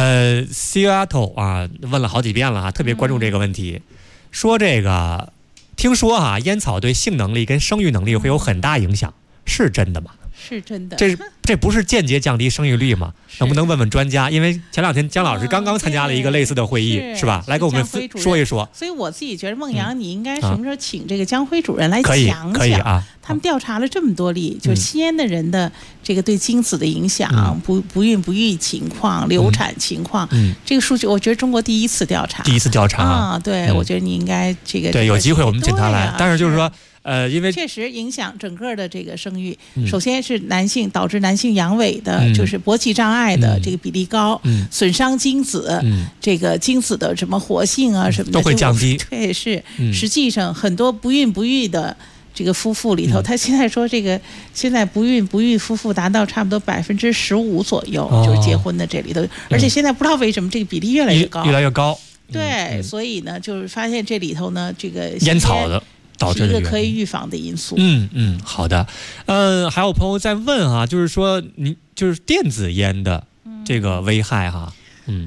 ，Seattle 啊，问了好几遍了特别关注这个问题，说这个听说烟草对性能力跟生育能力会有很大影响。是真的吗？ 是真的。 这不是间接降低生育率吗？能不能问问专家？因为前2天姜老师刚刚参加了一个类似的会议，是吧？来给我们说一说。 所以我自己觉得，孟阳，你应该什么时候请这个姜辉主任来讲可以啊。 他们调查了这么多例，就是吸烟的人的这个对精子的影响、不孕不育情况、流产情况，这个数据我觉得中国第一次调查啊。对，我觉得你应该这个对，有机会我们请他来。但是就是说。因为确实影响整个的这个生育，首先是男性导致男性阳痿的，就是勃起障碍的这个比例高，损伤精子，这个精子的什么活性啊什么的都会降低。 对，是实际上很多不孕不育的这个夫妇里头，他现在说这个现在不孕不育夫妇达到差不多15%左右，就是结婚的这里头，而且现在不知道为什么这个比例越来越高。对，所以呢，就是发现这里头呢，这个烟草的。 是一个可以预防的因素。 好的。还有朋友在问就是说您就是电子烟的这个危害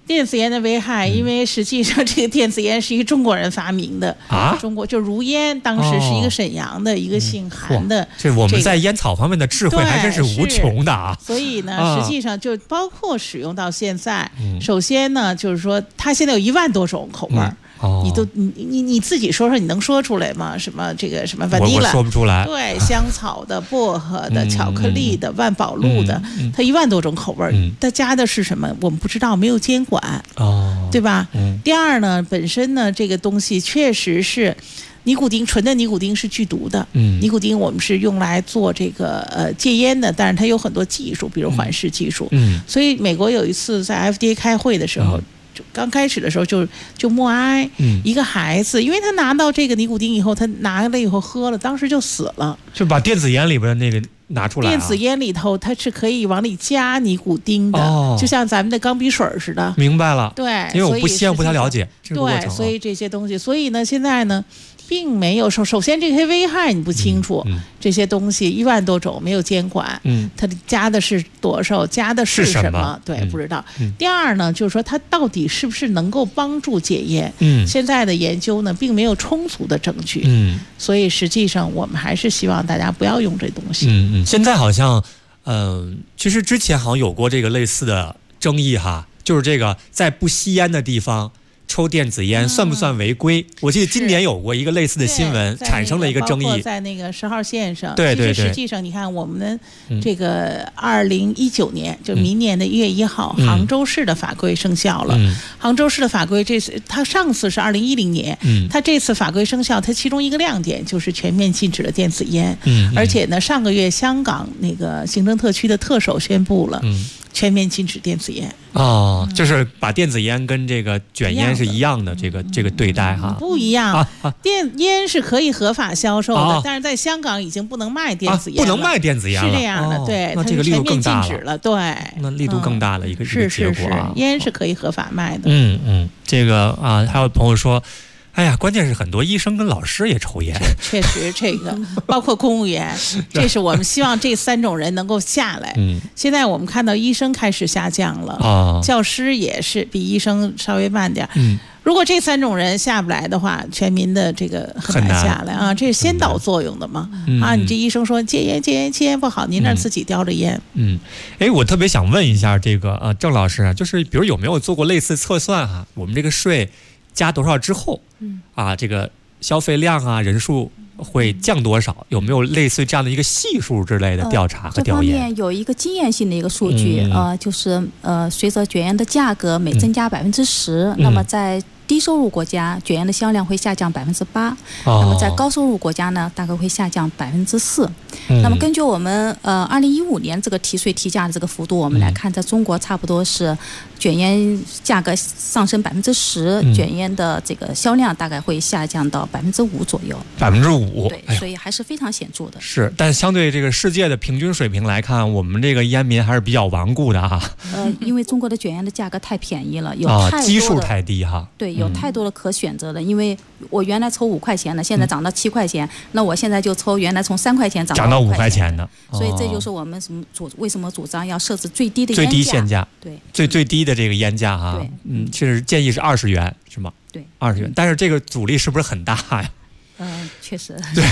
电子烟的危害，因为实际上这个电子烟是一个中国人发明的啊， 中国就如烟，当时是一个沈阳的一个姓韩的。 这我们在烟草方面的智慧还真是无穷的啊。 所以呢，实际上就包括使用到现在，首先呢，就是说它现在有1万多种口味。你自己说说，你能说出来吗？什么这个什么 vanilla， 我说不出来。 对，香草的、薄荷的、巧克力的、万宝路的，它1万多种口味，它加的是什么？我们不知道，没有监管，对吧？第二呢，本身呢，这个东西确实是。尼古丁，纯的尼古丁是剧毒的。尼古丁我们是用来做这个戒烟的，但是它有很多技术，比如缓释技术。所以美国有一次在 FDA 开会的时候，就刚开始的时候就默哀，一个孩子，因为他拿到这个尼古丁以后，他拿了以后喝了，当时就死了。 就把电子烟里边那个拿出来。 电子烟里头它是可以往里加尼古丁的，就像咱们的钢笔水似的。 明白了。 对， 因为我不太了解这个过程。 对，所以这些东西，所以呢，现在呢。并没有首先这些危害你不清楚，这些东西1万多种没有监管，它加的是多少，加的是什么？对，不知道。第二呢，就是说它到底是不是能够帮助戒烟？现在的研究呢，并没有充足的证据，所以实际上我们还是希望大家不要用这东西。 现在好像，其实之前好像有过这个类似的争议哈，就是这个在不吸烟的地方。抽电子烟算不算违规？我记得今年有过一个类似的新闻，产生了一个争议。 包括在那个10号线上， 对， 实际上你看我们的这个2019年，就明年的1月1号，杭州市的法规生效了。杭州市的法规，这次它上次是2010年，它这次法规生效，它其中一个亮点就是全面禁止了电子烟。而且呢，上个月香港那个行政特区的特首宣布了。全面禁止电子烟就是把电子烟跟这个卷烟是一样的，这个对待哈， 不一样。电烟是可以合法销售的，但是在香港已经不能卖电子烟了， 不能卖电子烟了， 是这样的，对， 那这个力度更大了，对， 那力度更大了一个结果啊， 烟是可以合法卖的， 这个啊，还有朋友说。哎呀，关键是很多医生跟老师也抽烟。 确实，这个包括公务员，这是我们希望这3种人能够下来。现在我们看到医生开始下降了，教师也是比医生稍微慢点。如果这3种人下不来的话，全民的这个很难下来啊，这是先导作用的嘛。你这医生说戒烟不好，您那自己叼着烟。 我特别想问一下这个郑老师啊，就是比如有没有做过类似测算哈？我们这个税加多少之后，这个消费量啊，人数会降多少？有没有类似这样的一个系数之类的调查和调研？ 这方面有一个经验性的一个数据，就是随着卷烟的价格每增加10%，那么在低收入国家卷烟的销量会下降8%，那么在高收入国家呢，大概会下降4%。那么根据我们2015年这个提税提价的这个幅度，我们来看，在中国差不多是卷烟价格上升10%，卷烟的这个销量大概会下降到5%左右。 5%， 对，所以还是非常显著的。 是，但相对这个世界的平均水平来看，我们这个烟民还是比较顽固的哈。 因为中国的卷烟的价格太便宜了，有太多的基数太低哈。 对，有太多的可选择的，因为我原来抽5块钱的，现在涨到7块钱，那我现在就抽原来从3块钱涨到5块钱的，所以这就是我们为什么主张要设置最低的最低限价， 对， 最低的这个烟价哈，其实建议是20元是吗？ 对 ，20元，但是这个阻力是不是很大呀？ 确实， 对，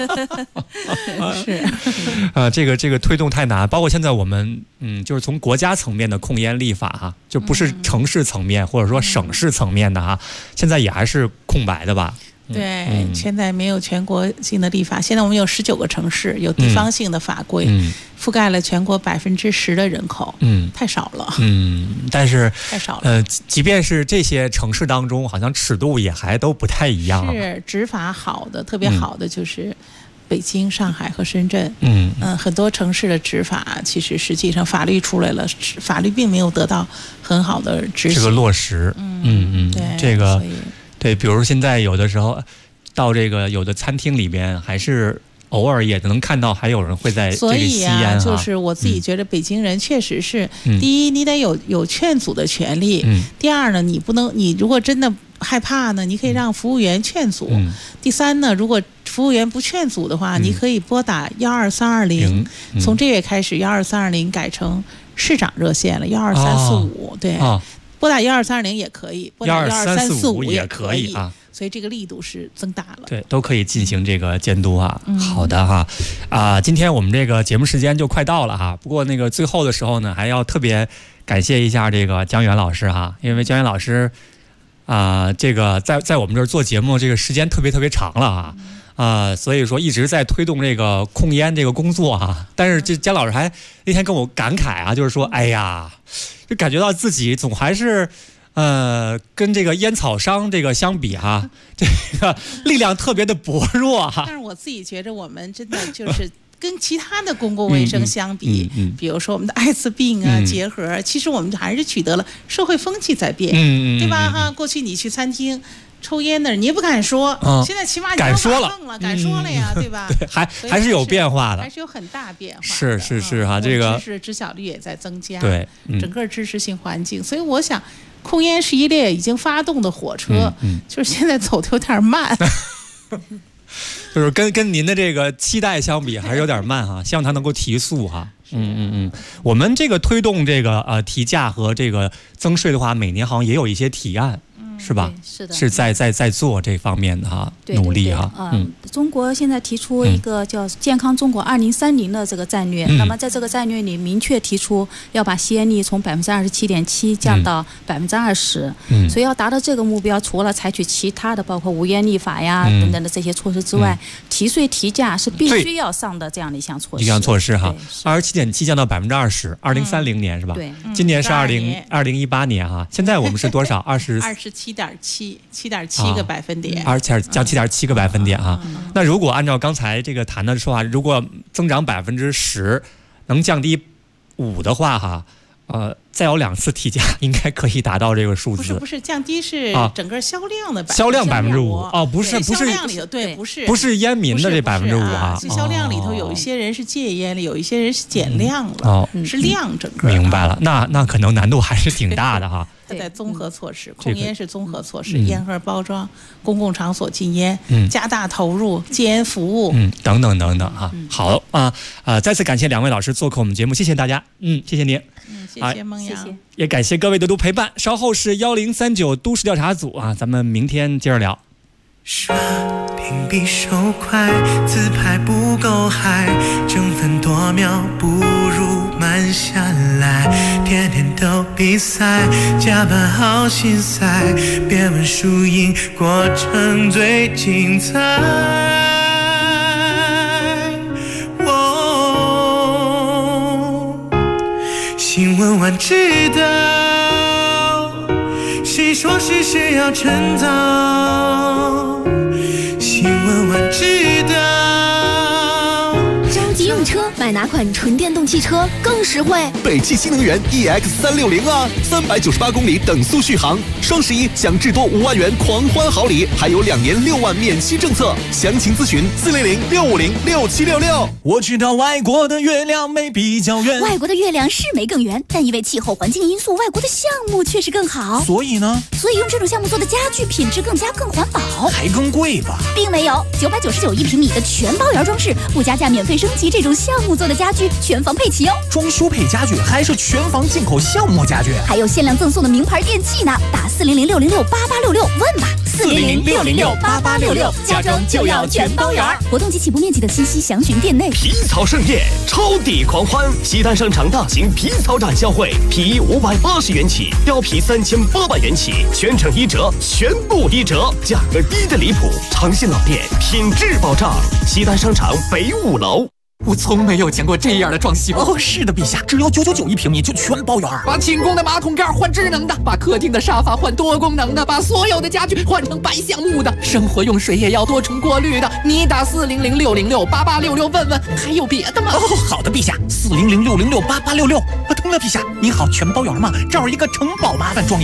是这个推动太难，包括现在我们就是从国家层面的控烟立法哈，就不是城市层面或者说省市层面的哈，现在也还是空白的吧？ 对，现在没有全国性的立法，现在我们有19个城市有地方性的法规，覆盖了全国10%的人口，太少了， 但是太少了， 即便是这些城市当中，好像尺度也还都不太一样， 是执法好的，特别好的就是北京、上海和深圳，很多城市的执法其实实际上法律出来了，法律并没有得到很好的执行， 这个落实， 对， 这个。对，比如现在有的时候到这个有的餐厅里边，还是偶尔也能看到还有人会在这个吸烟。 就是我自己觉得北京人确实是，第一，你得有劝阻的权利；第二呢，你不能，你如果真的害怕呢，你可以让服务员劝阻；第三呢，如果服务员不劝阻的话，你可以拨打12320，从这月开始，12320改成市长热线了，12345，对。 拨打1230也可以，拨打12345 也可以啊。 所以这个力度是增大了， 对，都可以进行这个监督啊。好的哈，今天我们这个节目时间就快到了哈。不过那个最后的时候呢，还要特别感谢一下这个江源老师哈，因为江源老师这个在我们这儿做节目这个时间特别长了所以说一直在推动这个控烟这个工作啊。但是这江老师还那天跟我感慨啊，就是说，哎呀，就感觉到自己总还是。跟这个烟草商这个相比这个力量特别的薄弱但是我自己觉得我们真的就是跟其他的公共卫生相比，比如说我们的艾滋病结核，其实我们还是取得了社会风气在变，对吧？过去你去餐厅抽烟的人你也不敢说，现在起码你敢说了， 敢说了呀，对吧？ 对，还是有变化的， 还是有很大变化的。 是这个知晓率也在增加， 对， 整个知识性环境，所以我想。控烟是一列已经发动的火车，就是现在走的有点慢， 就是跟您的这个期待相比还是有点慢希望它能够提速我们这个推动这个提价和这个增税的话，每年好像也有一些提案。是吧？ 是的， 是在做这方面的努力中国现在提出一个叫“健康中国2030”的这个战略，那么在这个战略里明确提出要把吸烟率从27.7%降到20%，所以要达到这个目标，除了采取其他的包括无烟立法呀等等的这些措施之外，提税提价是必须要上的这样的一项措施。 27.7%降到20%，2030年是吧？ 对， 今年是2018年现在我们是多少 ？27.7个百分点， 而且降7.7个百分点那如果按照刚才这个谈的说法，如果增长10%，能降低5%的话再有2次提价，应该可以达到这个数字。 不是降低是整个销量的 5%不是销量里头不是烟民的这5% 是销量里头有一些人是戒烟了，有一些人是减量了，是量整个。 明白了，那可能难度还是挺大的它在综合措施，控烟是综合措施，烟盒包装、公共场所禁烟，加大投入戒烟服务， 等等好再次感谢2位老师做客我们节目，谢谢大家，谢谢您， 谢谢孟阳， 也感谢各位的陪伴。稍后是1039都市调查组咱们明天接着聊。 刷屏比手快，自拍不够嗨，争分夺秒不如慢下来，天天都比赛，加班好心塞，别问输赢，过程最精彩。新闻晚知道，谁说谁需要趁早？新闻晚知道。 着急用车，买哪款纯电动汽车更实惠？ 北汽新能源 EX360，398公里等速续航，双11享至多5万元狂欢好礼，还有2年6万免息政策，详情咨询400-650-6766。 我知道外国的月亮没比较圆， 外国的月亮是没更圆，但因为气候环境因素，外国的项目确实更好。 所以呢？ 所以用这种项目做的家具品质更环保， 还更贵吧？ 并没有，9991平米的全包圆装饰，不加价免费升级，这种项目做的家具全房配齐哦。 装修配家具还是全房进口橡木家具， 还有限量赠送的名牌电器呢。打400-606-8866问吧，400-606-8866，家装就要全包圆。活动及起步面积的信息详询店内。 皮草盛宴，超抵狂欢！西单商场大型皮草展销会，皮衣580元起，貂皮3800元起，全程1折，全部1折，价格低的离谱。长信老店，品质保障。西单商场北5楼。 我从没有见过这样的装修哦！是的，陛下，只要9991平米就全包圆。 把寝宫的马桶盖换智能的，把客厅的沙发换多功能的，把所有的家具换成白橡木的，生活用水也要多重过滤的。你打400-606-8866问问，还有别的吗？ 哦，好的，陛下，400-606-8866。对了，陛下，您好，全包圆吗？这儿一个城堡，麻烦装一下。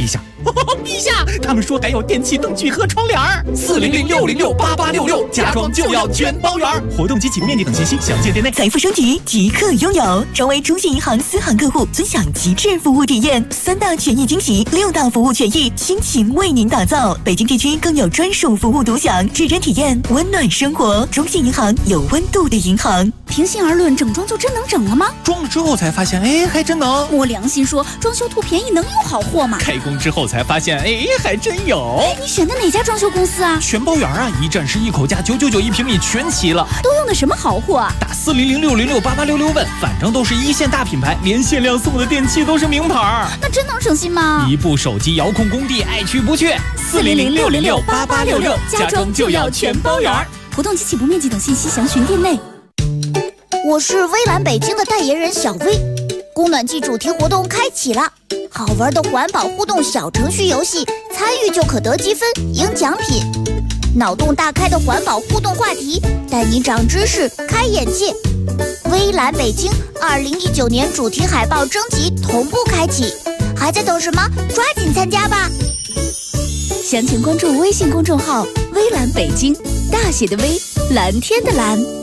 陛下，他们说还有电器灯具和窗帘，4006068866，家装就要全包圆。 活动及起步面积等信息详见店内。 财富升级即刻拥有，成为中信银行私行客户，尊享极致服务体验，3大权益惊喜，6大服务权益，倾情为您打造。北京地区更有专属服务独享，指针体验温暖生活。中信银行有温度的银行。 平心而论，整装就真能整了吗？ 装了之后才发现，哎，还真能。 摸良心说，装修图便宜能有好货吗？ 开工之后才发现，哎，还真有。 你选的哪家装修公司啊？ 全包圆啊，一站式一口价，999一平米全齐了。 都用的什么好货啊？ 打4006068866问，反正都是一线大品牌，连限量送的电器都是名牌。 那真能省心吗？ 一部手机遥控工地，爱去不去。4006068866，家装就要全包圆。 活动及起步面积等信息详询店内。 我是微蓝北京的代言人小薇，供暖季主题活动开启了，好玩的环保互动小程序游戏，参与就可得积分赢奖品。脑洞大开的环保互动话题，带你长知识开眼界。微蓝北京2019年主题海报征集同步开启，还在等什么？抓紧参加吧！ 详情关注微信公众号微蓝北京，大写的微，蓝天的蓝。